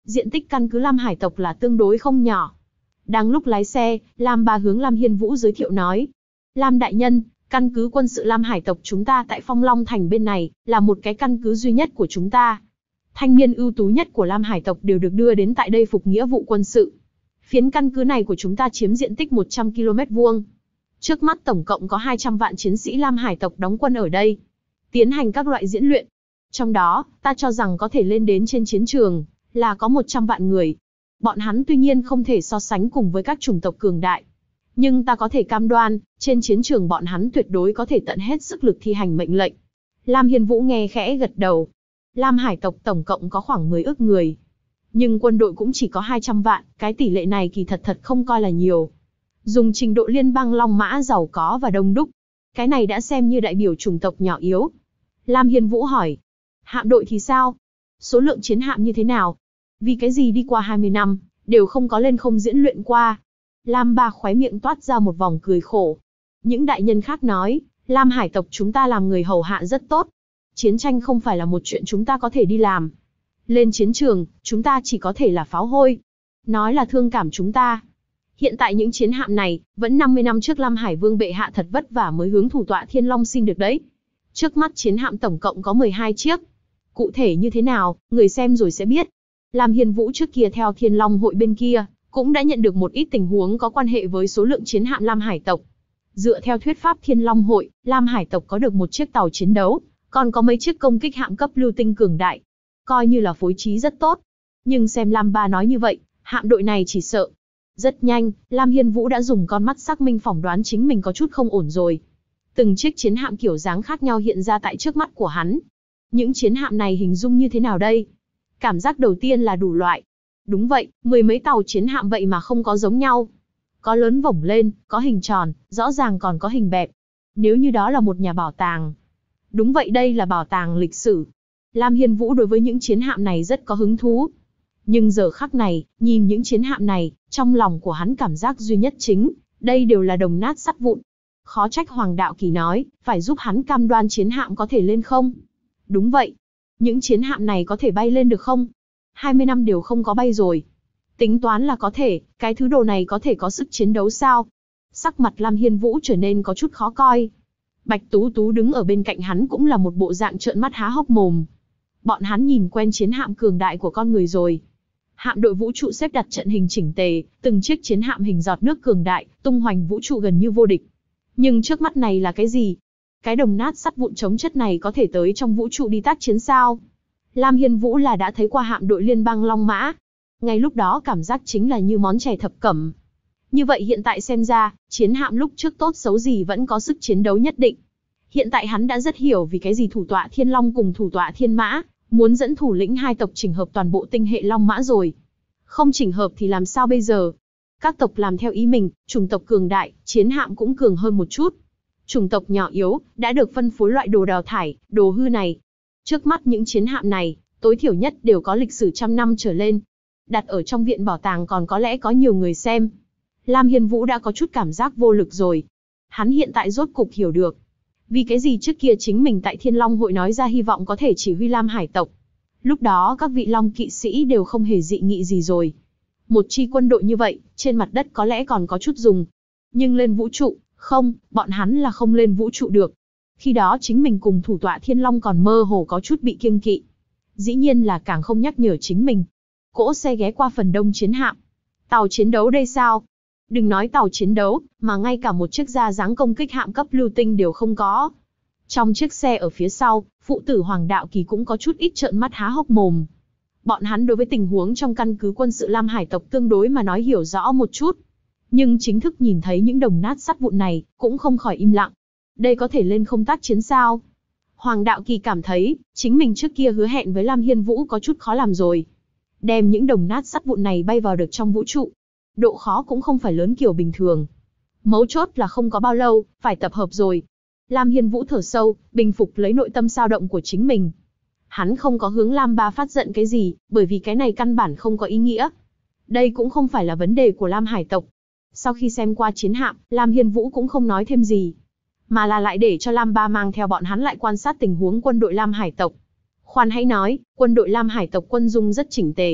S1: Diện tích căn cứ Lam Hải tộc là tương đối không nhỏ. Đang lúc lái xe, Lam Ba hướng Lam Hiên Vũ giới thiệu nói. Lam đại nhân, căn cứ quân sự Lam Hải tộc chúng ta tại Phong Long Thành bên này, là một cái căn cứ duy nhất của chúng ta. Thanh niên ưu tú nhất của Lam Hải tộc đều được đưa đến tại đây phục nghĩa vụ quân sự. Phiến căn cứ này của chúng ta chiếm diện tích 100 km vuông. Trước mắt tổng cộng có 200 vạn chiến sĩ Lam Hải tộc đóng quân ở đây, tiến hành các loại diễn luyện. Trong đó, ta cho rằng có thể lên đến trên chiến trường, là có 100 vạn người. Bọn hắn tuy nhiên không thể so sánh cùng với các chủng tộc cường đại. Nhưng ta có thể cam đoan, trên chiến trường bọn hắn tuyệt đối có thể tận hết sức lực thi hành mệnh lệnh. Lam Hiên Vũ nghe khẽ gật đầu. Lam Hải tộc tổng cộng có khoảng 10 ức người. Nhưng quân đội cũng chỉ có 200 vạn, cái tỷ lệ này kỳ thật không coi là nhiều. Dùng trình độ liên bang Long Mã giàu có và đông đúc, cái này đã xem như đại biểu chủng tộc nhỏ yếu. Lam Hiên Vũ hỏi, hạm đội thì sao? Số lượng chiến hạm như thế nào? Vì cái gì đi qua 20 năm, đều không có lên không diễn luyện qua? Lam Ba khóe miệng toát ra một vòng cười khổ. Những đại nhân khác nói, Lam Hải tộc chúng ta làm người hầu hạ rất tốt. Chiến tranh không phải là một chuyện chúng ta có thể đi làm. Lên chiến trường, chúng ta chỉ có thể là pháo hôi. Nói là thương cảm chúng ta. Hiện tại những chiến hạm này, vẫn 50 năm trước Lam Hải Vương bệ hạ thật vất vả mới hướng thủ tọa Thiên Long xin được đấy. Trước mắt chiến hạm tổng cộng có 12 chiếc. Cụ thể như thế nào, người xem rồi sẽ biết. Lam Hiên Vũ trước kia theo Thiên Long hội bên kia, cũng đã nhận được một ít tình huống có quan hệ với số lượng chiến hạm Lam Hải tộc. Dựa theo thuyết pháp Thiên Long hội, Lam Hải tộc có được một chiếc tàu chiến đấu, còn có mấy chiếc công kích hạm cấp lưu tinh cường đại. Coi như là phối trí rất tốt. Nhưng xem Lam Ba nói như vậy, hạm đội này chỉ sợ. Rất nhanh, Lam Hiên Vũ đã dùng con mắt xác minh phỏng đoán chính mình có chút không ổn rồi. Từng chiếc chiến hạm kiểu dáng khác nhau hiện ra tại trước mắt của hắn. Những chiến hạm này hình dung như thế nào đây? Cảm giác đầu tiên là đủ loại. Đúng vậy, 10 mấy tàu chiến hạm vậy mà không có giống nhau. Có lớn vổng lên, có hình tròn, rõ ràng còn có hình bẹp. Nếu như đó là một nhà bảo tàng. Đúng vậy, đây là bảo tàng lịch sử. Lam Hiên Vũ đối với những chiến hạm này rất có hứng thú. Nhưng giờ khắc này, nhìn những chiến hạm này, trong lòng của hắn cảm giác duy nhất chính, đây đều là đồng nát sắt vụn. Khó trách Hoàng Đạo Kỳ nói, phải giúp hắn cam đoan chiến hạm có thể lên không. Đúng vậy. Những chiến hạm này có thể bay lên được không? 20 năm đều không có bay rồi. Tính toán là có thể, cái thứ đồ này có thể có sức chiến đấu sao? Sắc mặt Lam Hiên Vũ trở nên có chút khó coi. Bạch Tú Tú đứng ở bên cạnh hắn cũng là một bộ dạng trợn mắt há hốc mồm. Bọn hắn nhìn quen chiến hạm cường đại của con người rồi. Hạm đội vũ trụ xếp đặt trận hình chỉnh tề, từng chiếc chiến hạm hình giọt nước cường đại, tung hoành vũ trụ gần như vô địch. Nhưng trước mắt này là cái gì? Cái đồng nát sắt vụn chống chất này có thể tới trong vũ trụ đi tác chiến sao? Lam Hiên Vũ là đã thấy qua hạm đội liên bang Long Mã. Ngay lúc đó cảm giác chính là như món chè thập cẩm. Như vậy hiện tại xem ra, chiến hạm lúc trước tốt xấu gì vẫn có sức chiến đấu nhất định. Hiện tại hắn đã rất hiểu vì cái gì thủ tọa Thiên Long cùng thủ tọa Thiên Mã muốn dẫn thủ lĩnh hai tộc chỉnh hợp toàn bộ tinh hệ Long Mã rồi. Không chỉnh hợp thì làm sao bây giờ? Các tộc làm theo ý mình, chủng tộc cường đại, chiến hạm cũng cường hơn một chút. Chủng tộc nhỏ yếu, đã được phân phối loại đồ đào thải, đồ hư này. Trước mắt những chiến hạm này, tối thiểu nhất đều có lịch sử trăm năm trở lên. Đặt ở trong viện bảo tàng còn có lẽ có nhiều người xem. Lam Hiên Vũ đã có chút cảm giác vô lực rồi. Hắn hiện tại rốt cục hiểu được. Vì cái gì trước kia chính mình tại Thiên Long hội nói ra hy vọng có thể chỉ huy Lam Hải tộc. Lúc đó các vị Long kỵ sĩ đều không hề dị nghị gì rồi. Một chi quân đội như vậy, trên mặt đất có lẽ còn có chút dùng. Nhưng lên vũ trụ, không, bọn hắn là không lên vũ trụ được. Khi đó chính mình cùng thủ tọa Thiên Long còn mơ hồ có chút bị kiêng kỵ. Dĩ nhiên là càng không nhắc nhở chính mình. Cỗ xe ghé qua phần đông chiến hạm. Tàu chiến đấu đây sao? Đừng nói tàu chiến đấu, mà ngay cả một chiếc da dáng công kích hạm cấp lưu tinh đều không có. Trong chiếc xe ở phía sau, phụ tử Hoàng Đạo Kỳ cũng có chút ít trợn mắt há hốc mồm. Bọn hắn đối với tình huống trong căn cứ quân sự Lam Hải tộc tương đối mà nói hiểu rõ một chút. Nhưng chính thức nhìn thấy những đồng nát sắt vụn này, cũng không khỏi im lặng. Đây có thể lên không tác chiến sao? Hoàng Đạo Kỳ cảm thấy, chính mình trước kia hứa hẹn với Lam Hiên Vũ có chút khó làm rồi. Đem những đồng nát sắt vụn này bay vào được trong vũ trụ. Độ khó cũng không phải lớn kiểu bình thường. Mấu chốt là không có bao lâu, phải tập hợp rồi. Lam Hiên Vũ thở sâu, bình phục lấy nội tâm dao động của chính mình. Hắn không có hướng Lam Ba phát giận cái gì, bởi vì cái này căn bản không có ý nghĩa. Đây cũng không phải là vấn đề của Lam Hải tộc. Sau khi xem qua chiến hạm, Lam Hiên Vũ cũng không nói thêm gì. Mà là lại để cho Lam Ba mang theo bọn hắn lại quan sát tình huống quân đội Lam Hải tộc. Khoan hãy nói, quân đội Lam Hải tộc quân dung rất chỉnh tề.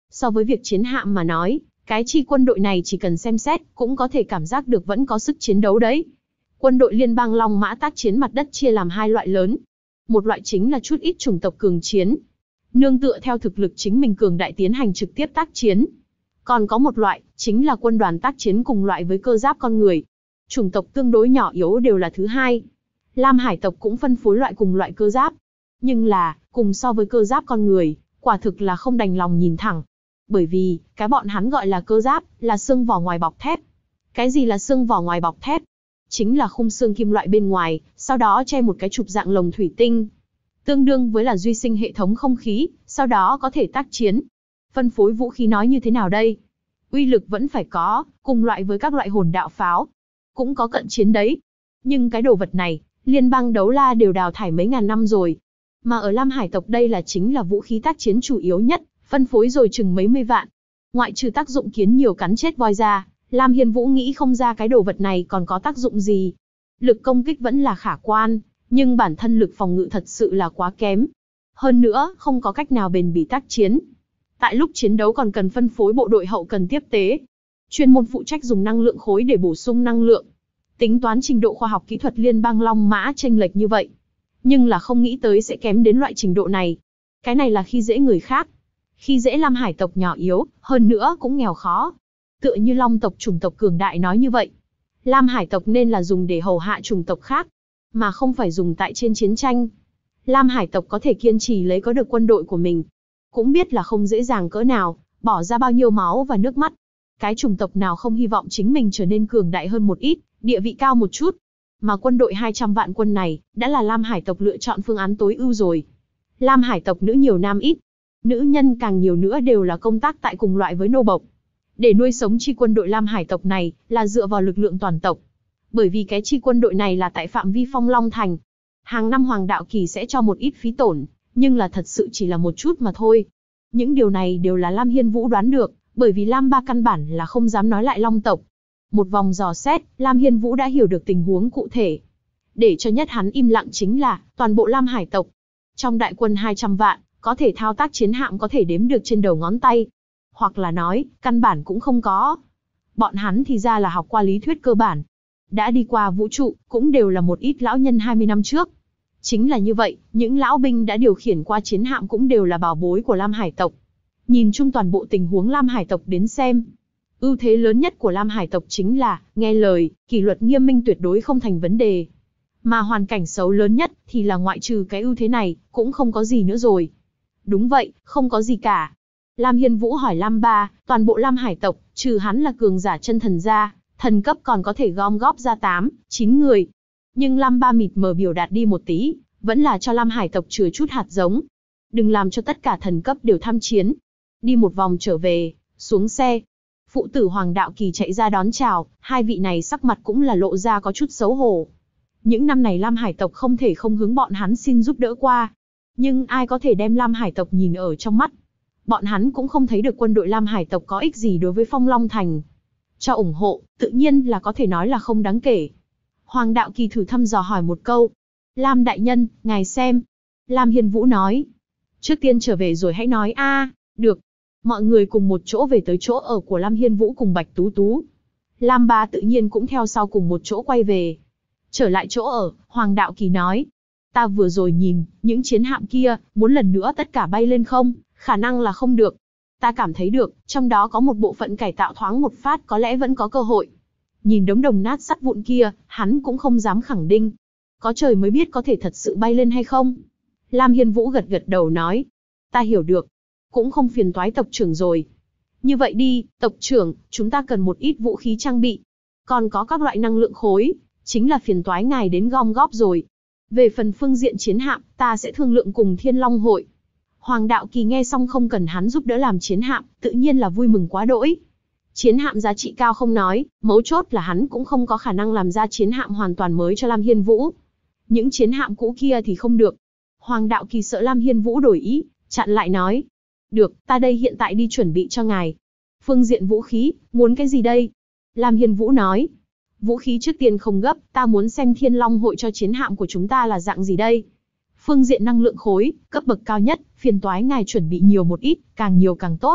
S1: So với việc chiến hạm mà nói, cái chi quân đội này chỉ cần xem xét, cũng có thể cảm giác được vẫn có sức chiến đấu đấy. Quân đội liên bang Long Mã tác chiến mặt đất chia làm hai loại lớn. Một loại chính là chút ít chủng tộc cường chiến, nương tựa theo thực lực chính mình cường đại tiến hành trực tiếp tác chiến. Còn có một loại, chính là quân đoàn tác chiến cùng loại với cơ giáp con người. Chủng tộc tương đối nhỏ yếu đều là thứ hai. Lam Hải tộc cũng phân phối loại cùng loại cơ giáp. Nhưng là, cùng so với cơ giáp con người, quả thực là không đành lòng nhìn thẳng. Bởi vì, cái bọn hắn gọi là cơ giáp, là xương vỏ ngoài bọc thép. Cái gì là xương vỏ ngoài bọc thép? Chính là khung xương kim loại bên ngoài, sau đó che một cái trục dạng lồng thủy tinh. Tương đương với là duy sinh hệ thống không khí, sau đó có thể tác chiến. Phân phối vũ khí nói như thế nào đây? Uy lực vẫn phải có, cùng loại với các loại hồn đạo pháo. Cũng có cận chiến đấy. Nhưng cái đồ vật này, liên bang đấu la đều đào thải mấy ngàn năm rồi. Mà ở Lam Hải tộc đây là chính là vũ khí tác chiến chủ yếu nhất, phân phối rồi chừng mấy mươi vạn. Ngoại trừ tác dụng kiến nhiều cắn chết voi ra, Lam Hiên Vũ nghĩ không ra cái đồ vật này còn có tác dụng gì. Lực công kích vẫn là khả quan, nhưng bản thân lực phòng ngự thật sự là quá kém. Hơn nữa, không có cách nào bền bỉ tác chiến. Tại lúc chiến đấu còn cần phân phối bộ đội hậu cần tiếp tế. Chuyên môn phụ trách dùng năng lượng khối để bổ sung năng lượng. Tính toán trình độ khoa học kỹ thuật liên bang Long Mã chênh lệch như vậy. Nhưng là không nghĩ tới sẽ kém đến loại trình độ này. Cái này là khi dễ người khác. Khi dễ Lam Hải tộc nhỏ yếu, hơn nữa cũng nghèo khó. Tựa như Long tộc chủng tộc cường đại nói như vậy. Lam Hải tộc nên là dùng để hầu hạ chủng tộc khác, mà không phải dùng tại trên chiến tranh. Lam Hải tộc có thể kiên trì lấy có được quân đội của mình. Cũng biết là không dễ dàng cỡ nào, bỏ ra bao nhiêu máu và nước mắt. Cái chủng tộc nào không hy vọng chính mình trở nên cường đại hơn một ít, địa vị cao một chút. Mà quân đội 200 vạn quân này, đã là Lam Hải tộc lựa chọn phương án tối ưu rồi. Lam Hải tộc nữ nhiều nam ít. Nữ nhân càng nhiều nữa đều là công tác tại cùng loại với nô bộc. Để nuôi sống chi quân đội Lam Hải tộc này, là dựa vào lực lượng toàn tộc. Bởi vì cái chi quân đội này là tại phạm vi Phong Long Thành. Hàng năm Hoàng Đạo Kỳ sẽ cho một ít phí tổn, nhưng là thật sự chỉ là một chút mà thôi. Những điều này đều là Lam Hiên Vũ đoán được, bởi vì Lam Ba căn bản là không dám nói lại Long tộc. Một vòng dò xét, Lam Hiên Vũ đã hiểu được tình huống cụ thể. Để cho nhất hắn im lặng chính là, toàn bộ Lam Hải tộc. Trong đại quân 200 vạn, có thể thao tác chiến hạm có thể đếm được trên đầu ngón tay. Hoặc là nói, căn bản cũng không có. Bọn hắn thì ra là học qua lý thuyết cơ bản. Đã đi qua vũ trụ, cũng đều là một ít lão nhân 20 năm trước. Chính là như vậy, những lão binh đã điều khiển qua chiến hạm cũng đều là bảo bối của Lam Hải tộc. Nhìn chung toàn bộ tình huống Lam Hải tộc đến xem. Ưu thế lớn nhất của Lam Hải tộc chính là, nghe lời, kỷ luật nghiêm minh tuyệt đối không thành vấn đề. Mà hoàn cảnh xấu lớn nhất, thì là ngoại trừ cái ưu thế này, cũng không có gì nữa rồi. Đúng vậy, không có gì cả. Lam Hiên Vũ hỏi Lam Ba, toàn bộ Lam Hải tộc, trừ hắn là cường giả chân thần ra, thần cấp còn có thể gom góp ra 8, 9 người. Nhưng Lam Ba mịt mờ biểu đạt đi một tí, vẫn là cho Lam Hải tộc chừa chút hạt giống. Đừng làm cho tất cả thần cấp đều tham chiến. Đi một vòng trở về, xuống xe. Phụ tử Hoàng Đạo Kỳ chạy ra đón chào, hai vị này sắc mặt cũng là lộ ra có chút xấu hổ. Những năm này Lam Hải tộc không thể không hướng bọn hắn xin giúp đỡ qua. Nhưng ai có thể đem Lam Hải tộc nhìn ở trong mắt. Bọn hắn cũng không thấy được quân đội Lam Hải tộc có ích gì đối với Phong Long Thành. Cho ủng hộ, tự nhiên là có thể nói là không đáng kể. Hoàng Đạo Kỳ thử thăm dò hỏi một câu. Lam đại nhân, ngài xem. Lam Hiên Vũ nói. Trước tiên trở về rồi hãy nói a. Được. Mọi người cùng một chỗ về tới chỗ ở của Lam Hiên Vũ cùng Bạch Tú Tú. Lam Ba tự nhiên cũng theo sau cùng một chỗ quay về. Trở lại chỗ ở, Hoàng Đạo Kỳ nói. Ta vừa rồi nhìn, những chiến hạm kia, muốn lần nữa tất cả bay lên không? Khả năng là không được. Ta cảm thấy được, trong đó có một bộ phận cải tạo thoáng một phát có lẽ vẫn có cơ hội. Nhìn đống đồng nát sắt vụn kia, hắn cũng không dám khẳng định. Có trời mới biết có thể thật sự bay lên hay không. Lam Hiên Vũ gật gật đầu nói. Ta hiểu được. Cũng không phiền toái tộc trưởng rồi. Như vậy đi, tộc trưởng, chúng ta cần một ít vũ khí trang bị. Còn có các loại năng lượng khối, chính là phiền toái ngài đến gom góp rồi. Về phần phương diện chiến hạm, ta sẽ thương lượng cùng Thiên Long hội. Hoàng Đạo Kỳ nghe xong không cần hắn giúp đỡ làm chiến hạm, tự nhiên là vui mừng quá đỗi. Chiến hạm giá trị cao không nói, mấu chốt là hắn cũng không có khả năng làm ra chiến hạm hoàn toàn mới cho Lam Hiên Vũ. Những chiến hạm cũ kia thì không được. Hoàng Đạo Kỳ sợ Lam Hiên Vũ đổi ý, chặn lại nói. Được, ta đây hiện tại đi chuẩn bị cho ngài. Phương diện vũ khí, muốn cái gì đây? Lam Hiên Vũ nói. Vũ khí trước tiên không gấp, ta muốn xem Thiên Long hội cho chiến hạm của chúng ta là dạng gì đây. Phương diện năng lượng khối, cấp bậc cao nhất, phiền toái ngài chuẩn bị nhiều một ít, càng nhiều càng tốt.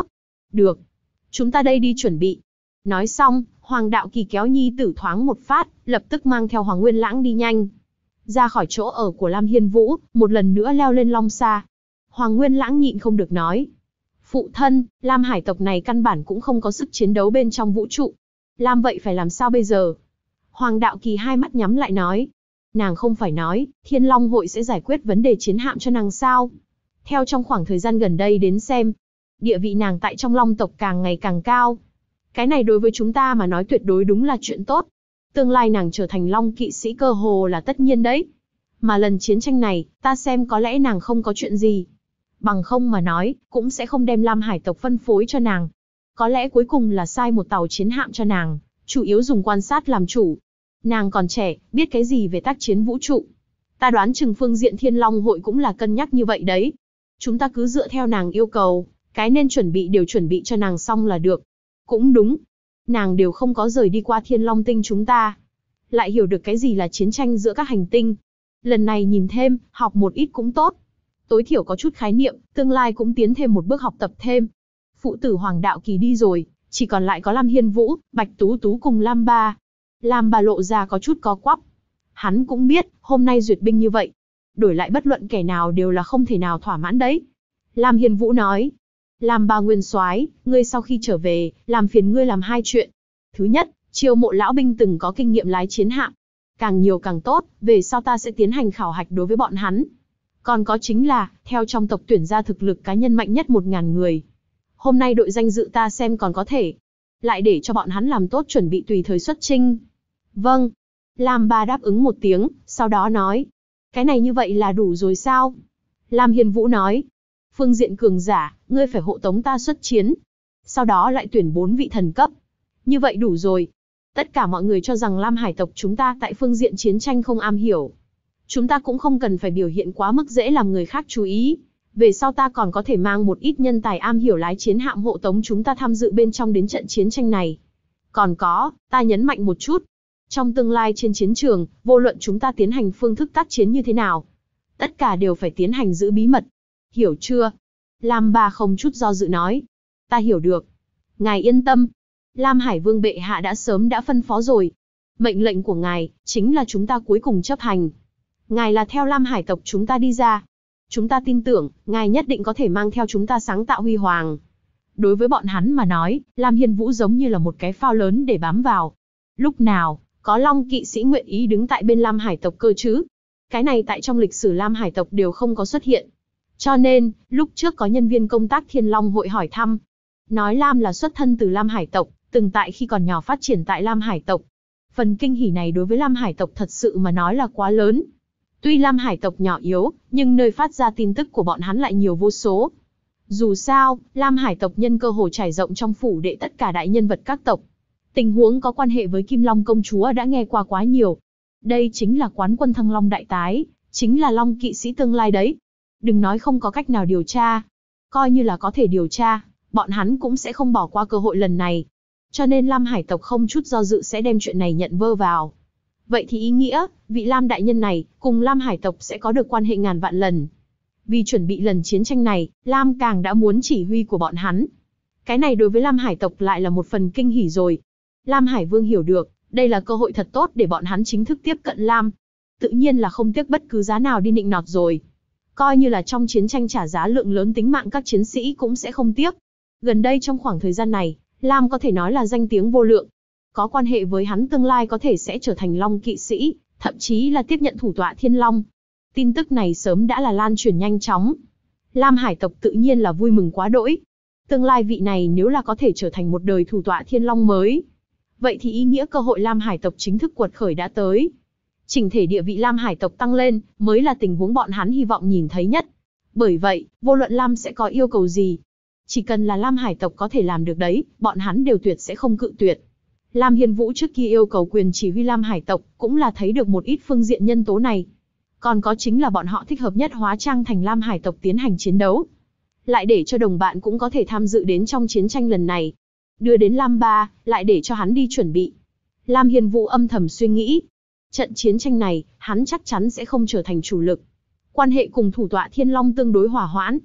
S1: Được. Chúng ta đây đi chuẩn bị. Nói xong, Hoàng Đạo Kỳ kéo nhi tử thoáng một phát, lập tức mang theo Hoàng Nguyên Lãng đi nhanh ra khỏi chỗ ở của Lam Hiên Vũ, một lần nữa leo lên long xa. Hoàng Nguyên Lãng nhịn không được nói. Phụ thân, Lam hải tộc này căn bản cũng không có sức chiến đấu bên trong vũ trụ. Lam vậy phải làm sao bây giờ? Hoàng Đạo Kỳ hai mắt nhắm lại nói. Nàng không phải nói, Thiên Long hội sẽ giải quyết vấn đề chiến hạm cho nàng sao? Theo trong khoảng thời gian gần đây đến xem, địa vị nàng tại trong Long tộc càng ngày càng cao. Cái này đối với chúng ta mà nói tuyệt đối đúng là chuyện tốt. Tương lai nàng trở thành Long kỵ sĩ cơ hồ là tất nhiên đấy. Mà lần chiến tranh này, ta xem có lẽ nàng không có chuyện gì. Bằng không mà nói, cũng sẽ không đem Lam hải tộc phân phối cho nàng. Có lẽ cuối cùng là sai một tàu chiến hạm cho nàng, chủ yếu dùng quan sát làm chủ. Nàng còn trẻ, biết cái gì về tác chiến vũ trụ. Ta đoán chừng phương diện Thiên Long hội cũng là cân nhắc như vậy đấy. Chúng ta cứ dựa theo nàng yêu cầu, cái nên chuẩn bị đều chuẩn bị cho nàng xong là được. Cũng đúng. Nàng đều không có rời đi qua Thiên Long tinh chúng ta. Lại hiểu được cái gì là chiến tranh giữa các hành tinh. Lần này nhìn thêm, học một ít cũng tốt. Tối thiểu có chút khái niệm, tương lai cũng tiến thêm một bước học tập thêm. Phụ tử Hoàng Đạo Kỳ đi rồi, chỉ còn lại có Lam Hiên Vũ, Bạch Tú Tú cùng Lam Ba. Lam Ba lộ ra có chút có quắp. Hắn cũng biết, hôm nay duyệt binh như vậy, đổi lại bất luận kẻ nào đều là không thể nào thỏa mãn đấy. Lam Hiên Vũ nói. Lam Ba nguyên soái, ngươi sau khi trở về, làm phiền ngươi làm hai chuyện. Thứ nhất, chiêu mộ lão binh từng có kinh nghiệm lái chiến hạm. Càng nhiều càng tốt, về sau ta sẽ tiến hành khảo hạch đối với bọn hắn. Còn có chính là, theo trong tộc tuyển ra thực lực cá nhân mạnh nhất 1000 người. Hôm nay đội danh dự ta xem còn có thể. Lại để cho bọn hắn làm tốt chuẩn bị tùy thời xuất chinh. Vâng. Lam Ba đáp ứng một tiếng, sau đó nói. Cái này như vậy là đủ rồi sao? Lam Hiên Vũ nói. Phương diện cường giả, ngươi phải hộ tống ta xuất chiến. Sau đó lại tuyển 4 vị thần cấp. Như vậy đủ rồi. Tất cả mọi người cho rằng Lam hải tộc chúng ta tại phương diện chiến tranh không am hiểu. Chúng ta cũng không cần phải biểu hiện quá mức dễ làm người khác chú ý. Về sau ta còn có thể mang một ít nhân tài am hiểu lái chiến hạm hộ tống chúng ta tham dự bên trong đến trận chiến tranh này. Còn có, ta nhấn mạnh một chút. Trong tương lai trên chiến trường, vô luận chúng ta tiến hành phương thức tác chiến như thế nào, tất cả đều phải tiến hành giữ bí mật. Hiểu chưa? Lam Ba không chút do dự nói. Ta hiểu được. Ngài yên tâm. Lam Hải Vương bệ hạ đã sớm đã phân phó rồi. Mệnh lệnh của ngài, chính là chúng ta cuối cùng chấp hành. Ngài là theo Lam Hải tộc chúng ta đi ra. Chúng ta tin tưởng, ngài nhất định có thể mang theo chúng ta sáng tạo huy hoàng. Đối với bọn hắn mà nói, Lam Hiên Vũ giống như là một cái phao lớn để bám vào. Lúc nào, có Long kỵ sĩ nguyện ý đứng tại bên Lam Hải tộc cơ chứ? Cái này tại trong lịch sử Lam Hải tộc đều không có xuất hiện. Cho nên, lúc trước có nhân viên công tác Thiên Long hội hỏi thăm. Nói Lam là xuất thân từ Lam Hải tộc, từng tại khi còn nhỏ phát triển tại Lam Hải tộc. Phần kinh hỉ này đối với Lam Hải tộc thật sự mà nói là quá lớn. Tuy Lam Hải tộc nhỏ yếu, nhưng nơi phát ra tin tức của bọn hắn lại nhiều vô số. Dù sao, Lam Hải tộc nhân cơ hồ trải rộng trong phủ đệ tất cả đại nhân vật các tộc. Tình huống có quan hệ với Kim Long công chúa đã nghe qua quá nhiều. Đây chính là quán quân Thăng Long đại tái, chính là Long kỵ sĩ tương lai đấy. Đừng nói không có cách nào điều tra. Coi như là có thể điều tra, bọn hắn cũng sẽ không bỏ qua cơ hội lần này. Cho nên Lam Hải tộc không chút do dự sẽ đem chuyện này nhận vơ vào. Vậy thì ý nghĩa, vị Lam đại nhân này, cùng Lam Hải tộc sẽ có được quan hệ ngàn vạn lần. Vì chuẩn bị lần chiến tranh này, Lam càng đã muốn chỉ huy của bọn hắn. Cái này đối với Lam Hải tộc lại là một phần kinh hỉ rồi. Lam Hải Vương hiểu được, đây là cơ hội thật tốt để bọn hắn chính thức tiếp cận Lam. Tự nhiên là không tiếc bất cứ giá nào đi nịnh nọt rồi. Coi như là trong chiến tranh trả giá lượng lớn tính mạng các chiến sĩ cũng sẽ không tiếc. Gần đây trong khoảng thời gian này, Lam có thể nói là danh tiếng vô lượng. Có quan hệ với hắn tương lai có thể sẽ trở thành Long kỵ sĩ, thậm chí là tiếp nhận thủ tọa Thiên Long. Tin tức này sớm đã là lan truyền nhanh chóng. Lam Hải tộc tự nhiên là vui mừng quá đỗi. Tương lai vị này nếu là có thể trở thành một đời thủ tọa Thiên Long mới, vậy thì ý nghĩa cơ hội Lam Hải tộc chính thức quật khởi đã tới. Chỉnh thể địa vị Lam Hải tộc tăng lên, mới là tình huống bọn hắn hy vọng nhìn thấy nhất. Bởi vậy, vô luận Lam sẽ có yêu cầu gì, chỉ cần là Lam Hải tộc có thể làm được đấy, bọn hắn đều tuyệt sẽ không cự tuyệt. Lam Hiên Vũ trước kia yêu cầu quyền chỉ huy Lam Hải tộc, cũng là thấy được một ít phương diện nhân tố này. Còn có chính là bọn họ thích hợp nhất hóa trang thành Lam Hải tộc tiến hành chiến đấu. Lại để cho đồng bạn cũng có thể tham dự đến trong chiến tranh lần này. Đưa đến Lam Ba, lại để cho hắn đi chuẩn bị. Lam Hiên Vũ âm thầm suy nghĩ. Trận chiến tranh này, hắn chắc chắn sẽ không trở thành chủ lực. Quan hệ cùng thủ tọa Thiên Long tương đối hòa hoãn.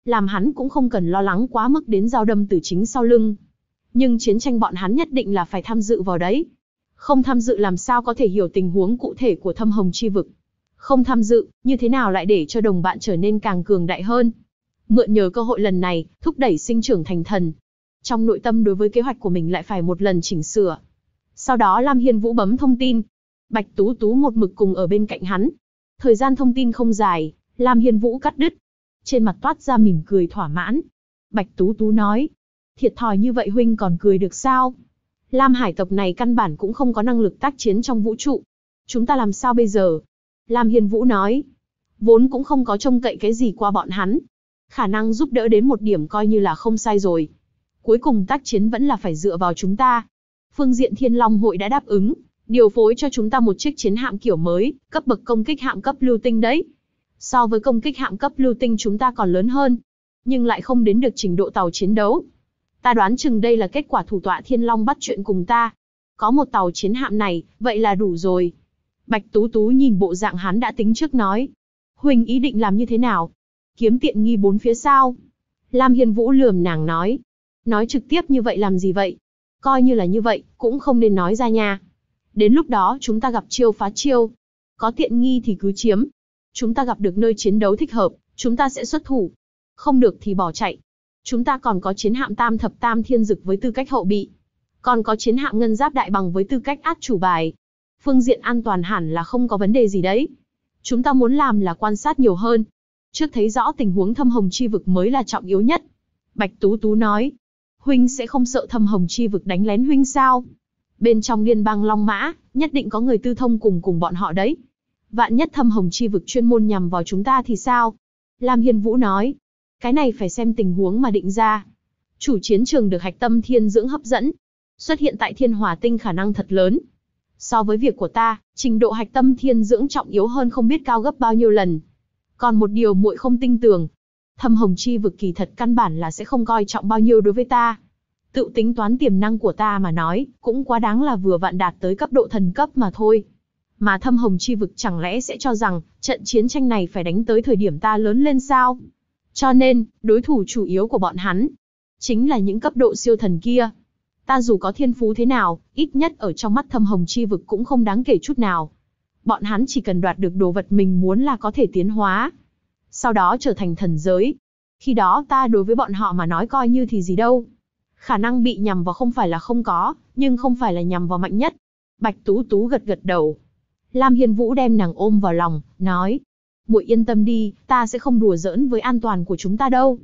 S1: làm hắn cũng không cần lo lắng quá mức đến dao đâm từ chính sau lưng. Nhưng chiến tranh bọn hắn nhất định là phải tham dự vào đấy. Không tham dự làm sao có thể hiểu tình huống cụ thể của Thâm Hồng Chi Vực. Không tham dự, như thế nào lại để cho đồng bạn trở nên càng cường đại hơn. Mượn nhờ cơ hội lần này, thúc đẩy sinh trưởng thành thần. Trong nội tâm đối với kế hoạch của mình lại phải một lần chỉnh sửa. Sau đó Lam Hiên Vũ bấm thông tin. Bạch Tú Tú một mực cùng ở bên cạnh hắn. Thời gian thông tin không dài, Lam Hiên Vũ cắt đứt. Trên mặt toát ra mỉm cười thỏa mãn. Bạch Tú Tú nói, thiệt thòi như vậy huynh còn cười được sao? Lam Hải tộc này căn bản cũng không có năng lực tác chiến trong vũ trụ. Chúng ta làm sao bây giờ? Lam Hiên Vũ nói, vốn cũng không có trông cậy cái gì qua bọn hắn. Khả năng giúp đỡ đến một điểm coi như là không sai rồi. Cuối cùng tác chiến vẫn là phải dựa vào chúng ta. Phương diện Thiên Long hội đã đáp ứng, điều phối cho chúng ta một chiếc chiến hạm kiểu mới, cấp bậc công kích hạm cấp lưu tinh đấy. So với công kích hạm cấp lưu tinh chúng ta còn lớn hơn, nhưng lại không đến được trình độ tàu chiến đấu. Ta đoán chừng đây là kết quả thủ tọa Thiên Long bắt chuyện cùng ta. Có một tàu chiến hạm này, vậy là đủ rồi. Bạch Tú Tú nhìn bộ dạng hắn đã tính trước nói. Huynh ý định làm như thế nào? Kiếm tiện nghi bốn phía sao? Lam Hiên Vũ lườm nàng nói. Nói trực tiếp như vậy làm gì vậy? Coi như là như vậy, cũng không nên nói ra nha. Đến lúc đó chúng ta gặp chiêu phá chiêu. Có tiện nghi thì cứ chiếm. Chúng ta gặp được nơi chiến đấu thích hợp, chúng ta sẽ xuất thủ. Không được thì bỏ chạy. Chúng ta còn có chiến hạm Tam Thập Tam Thiên Dực với tư cách hậu bị. Còn có chiến hạm Ngân Giáp Đại Bằng với tư cách át chủ bài. Phương diện an toàn hẳn là không có vấn đề gì đấy. Chúng ta muốn làm là quan sát nhiều hơn. Trước thấy rõ tình huống Thâm Hồng Chi Vực mới là trọng yếu nhất. Bạch Tú Tú nói. Huynh sẽ không sợ Thâm Hồng Chi Vực đánh lén huynh sao? Bên trong liên bang Long Mã, nhất định có người tư thông cùng bọn họ đấy. Vạn nhất Thâm Hồng Chi Vực chuyên môn nhằm vào chúng ta thì sao? Lam Hiên Vũ nói. Cái này phải xem tình huống mà định ra. Chủ chiến trường được hạch tâm thiên dưỡng hấp dẫn. Xuất hiện tại Thiên Hỏa Tinh khả năng thật lớn. So với việc của ta, trình độ hạch tâm thiên dưỡng trọng yếu hơn không biết cao gấp bao nhiêu lần. Còn một điều muội không tin tưởng. Thâm Hồng Chi Vực kỳ thật căn bản là sẽ không coi trọng bao nhiêu đối với ta. Tự tính toán tiềm năng của ta mà nói, cũng quá đáng là vừa vặn đạt tới cấp độ thần cấp mà thôi. Mà Thâm Hồng Chi Vực chẳng lẽ sẽ cho rằng, trận chiến tranh này phải đánh tới thời điểm ta lớn lên sao? Cho nên, đối thủ chủ yếu của bọn hắn, chính là những cấp độ siêu thần kia. Ta dù có thiên phú thế nào, ít nhất ở trong mắt Thâm Hồng Chi Vực cũng không đáng kể chút nào. Bọn hắn chỉ cần đoạt được đồ vật mình muốn là có thể tiến hóa. Sau đó trở thành thần giới. Khi đó ta đối với bọn họ mà nói coi như thì gì đâu. Khả năng bị nhằm vào không phải là không có, nhưng không phải là nhằm vào mạnh nhất. Bạch Tú Tú gật gật đầu. Lam Hiên Vũ đem nàng ôm vào lòng, nói. Muội yên tâm đi, ta sẽ không đùa giỡn với an toàn của chúng ta đâu.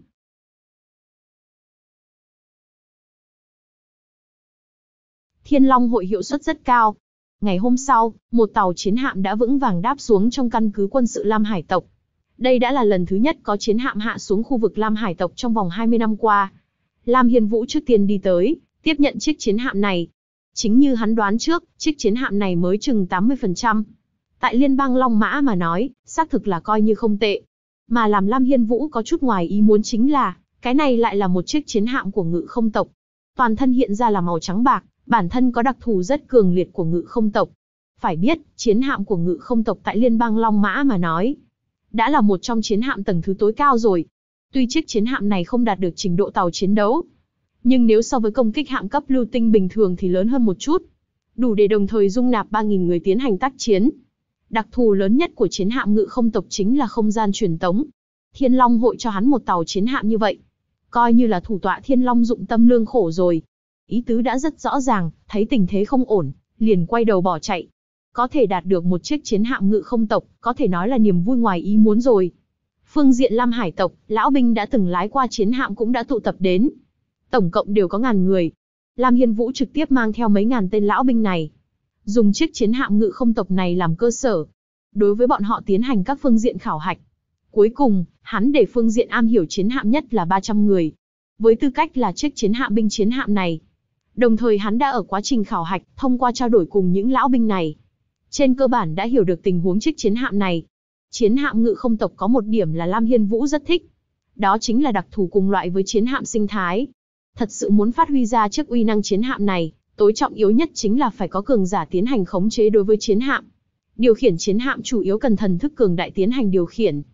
S1: Thiên Long hội hiệu suất rất cao. Ngày hôm sau, một tàu chiến hạm đã vững vàng đáp xuống trong căn cứ quân sự Lam Hải tộc. Đây đã là lần thứ nhất có chiến hạm hạ xuống khu vực Lam Hải tộc trong vòng 20 năm qua. Lam Hiên Vũ trước tiên đi tới, tiếp nhận chiếc chiến hạm này. Chính như hắn đoán trước, chiếc chiến hạm này mới chừng 80%. Tại liên bang Long Mã mà nói, xác thực là coi như không tệ. Mà làm Lam Hiên Vũ có chút ngoài ý muốn chính là, cái này lại là một chiếc chiến hạm của Ngự Không tộc. Toàn thân hiện ra là màu trắng bạc, bản thân có đặc thù rất cường liệt của Ngự Không tộc. Phải biết, chiến hạm của Ngự Không tộc tại liên bang Long Mã mà nói, đã là một trong chiến hạm tầng thứ tối cao rồi. Tuy chiếc chiến hạm này không đạt được trình độ tàu chiến đấu, nhưng nếu so với công kích hạm cấp lưu tinh bình thường thì lớn hơn một chút. Đủ để đồng thời dung nạp 3.000 người tiến hành tác chiến. Đặc thù lớn nhất của chiến hạm Ngự Không tộc chính là không gian truyền tống. Thiên Long hội cho hắn một tàu chiến hạm như vậy, coi như là thủ tọa Thiên Long dụng tâm lương khổ rồi. Ý tứ đã rất rõ ràng, thấy tình thế không ổn, liền quay đầu bỏ chạy. Có thể đạt được một chiếc chiến hạm Ngự Không tộc, có thể nói là niềm vui ngoài ý muốn rồi. Phương diện Lam Hải tộc, lão binh đã từng lái qua chiến hạm cũng đã tụ tập đến. Tổng cộng đều có ngàn người. Lam Hiên Vũ trực tiếp mang theo mấy ngàn tên lão binh này, dùng chiếc chiến hạm Ngự Không tộc này làm cơ sở, đối với bọn họ tiến hành các phương diện khảo hạch. Cuối cùng, hắn để phương diện am hiểu chiến hạm nhất là 300 người, với tư cách là chiếc chiến hạm binh chiến hạm này. Đồng thời hắn đã ở quá trình khảo hạch, thông qua trao đổi cùng những lão binh này, trên cơ bản đã hiểu được tình huống chiếc chiến hạm này. Chiến hạm Ngự Không tộc có một điểm là Lam Hiên Vũ rất thích. Đó chính là đặc thù cùng loại với chiến hạm sinh thái. Thật sự muốn phát huy ra chiếc uy năng chiến hạm này, tối trọng yếu nhất chính là phải có cường giả tiến hành khống chế đối với chiến hạm. Điều khiển chiến hạm chủ yếu cần thần thức cường đại tiến hành điều khiển.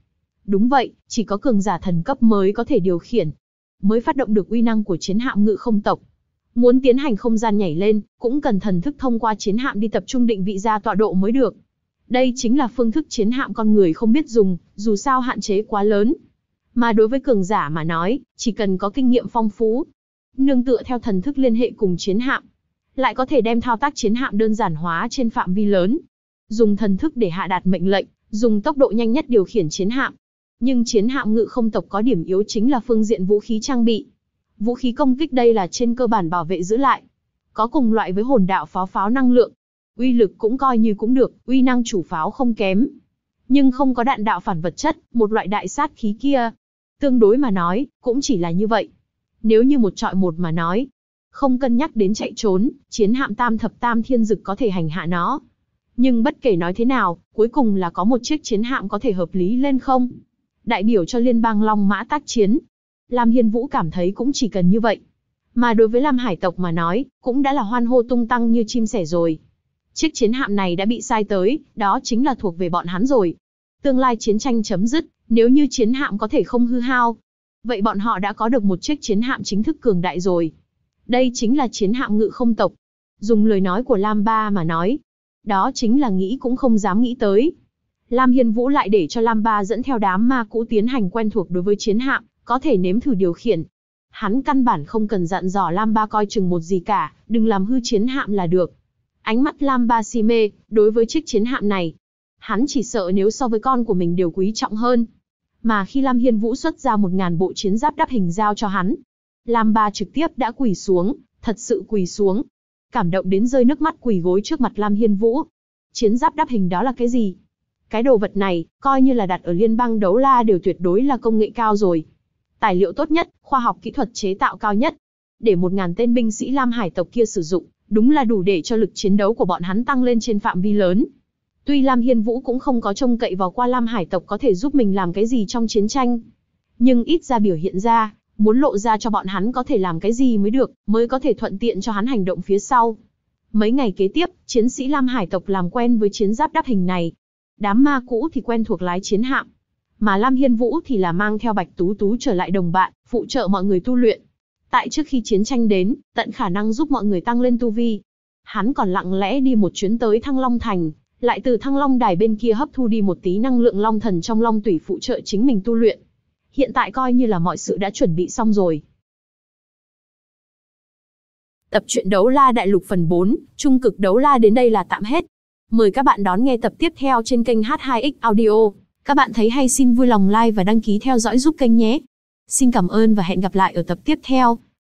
S1: Đúng vậy, chỉ có cường giả thần cấp mới có thể điều khiển, mới phát động được uy năng của chiến hạm ngự không tộc. Muốn tiến hành không gian nhảy lên, cũng cần thần thức thông qua chiến hạm đi tập trung định vị ra tọa độ mới được. Đây chính là phương thức chiến hạm con người không biết dùng, dù sao hạn chế quá lớn. Mà đối với cường giả mà nói, chỉ cần có kinh nghiệm phong phú, nương tựa theo thần thức liên hệ cùng chiến hạm, lại có thể đem thao tác chiến hạm đơn giản hóa trên phạm vi lớn. Dùng thần thức để hạ đạt mệnh lệnh, dùng tốc độ nhanh nhất điều khiển chiến hạm. Nhưng chiến hạm ngự không tộc có điểm yếu chính là phương diện vũ khí trang bị. Vũ khí công kích đây là trên cơ bản bảo vệ giữ lại. Có cùng loại với hồn đạo pháo năng lượng. Uy lực cũng coi như cũng được, uy năng chủ pháo không kém. Nhưng không có đạn đạo phản vật chất, một loại đại sát khí kia. Tương đối mà nói, cũng chỉ là như vậy. Nếu như một trọi một mà nói, không cân nhắc đến chạy trốn, chiến hạm tam thập tam thiên dực có thể hành hạ nó. Nhưng bất kể nói thế nào, cuối cùng là có một chiếc chiến hạm có thể hợp lý lên không. Đại biểu cho liên bang Long Mã tác chiến. Lam Hiên Vũ cảm thấy cũng chỉ cần như vậy. Mà đối với Lam Hải tộc mà nói, cũng đã là hoan hô tung tăng như chim sẻ rồi. Chiếc chiến hạm này đã bị sai tới, đó chính là thuộc về bọn hắn rồi. Tương lai chiến tranh chấm dứt, nếu như chiến hạm có thể không hư hao, vậy bọn họ đã có được một chiếc chiến hạm chính thức cường đại rồi. Đây chính là chiến hạm ngự không tộc. Dùng lời nói của Lam Ba mà nói, đó chính là nghĩ cũng không dám nghĩ tới. Lam Hiên Vũ lại để cho Lam Ba dẫn theo đám ma cũ tiến hành quen thuộc đối với chiến hạm, có thể nếm thử điều khiển. Hắn căn bản không cần dặn dò Lam Ba coi chừng một gì cả, đừng làm hư chiến hạm là được. Ánh mắt Lam Ba si mê, đối với chiếc chiến hạm này. Hắn chỉ sợ nếu so với con của mình đều quý trọng hơn. Mà khi Lam Hiên Vũ xuất ra 1000 bộ chiến giáp đắp hình giao cho hắn, Lam Ba trực tiếp đã quỳ xuống, thật sự quỳ xuống. Cảm động đến rơi nước mắt quỳ gối trước mặt Lam Hiên Vũ. Chiến giáp đắp hình đó là cái gì? Cái đồ vật này, coi như là đặt ở liên bang Đấu La đều tuyệt đối là công nghệ cao rồi. Tài liệu tốt nhất, khoa học kỹ thuật chế tạo cao nhất. Để 1000 tên binh sĩ Lam Hải tộc kia sử dụng, đúng là đủ để cho lực chiến đấu của bọn hắn tăng lên trên phạm vi lớn. Tuy Lam Hiên Vũ cũng không có trông cậy vào qua Lam Hải tộc có thể giúp mình làm cái gì trong chiến tranh. Nhưng ít ra biểu hiện ra, muốn lộ ra cho bọn hắn có thể làm cái gì mới được, mới có thể thuận tiện cho hắn hành động phía sau. Mấy ngày kế tiếp, chiến sĩ Lam Hải tộc làm quen với chiến giáp đắp hình này. Đám ma cũ thì quen thuộc lái chiến hạm. Mà Lam Hiên Vũ thì là mang theo Bạch Tú Tú trở lại đồng bạn, phụ trợ mọi người tu luyện. Tại trước khi chiến tranh đến, tận khả năng giúp mọi người tăng lên tu vi. Hắn còn lặng lẽ đi một chuyến tới Thăng Long Thành, lại từ Thăng Long Đài bên kia hấp thu đi một tí năng lượng long thần trong long tủy phụ trợ chính mình tu luyện. Hiện tại coi như là mọi sự đã chuẩn bị xong rồi. Tập truyện Đấu La Đại Lục phần 4, Trung cực Đấu La đến đây là tạm hết. Mời các bạn đón nghe tập tiếp theo trên kênh H2X Audio. Các bạn thấy hay xin vui lòng like và đăng ký theo dõi giúp kênh nhé. Xin cảm ơn và hẹn gặp lại ở tập tiếp theo.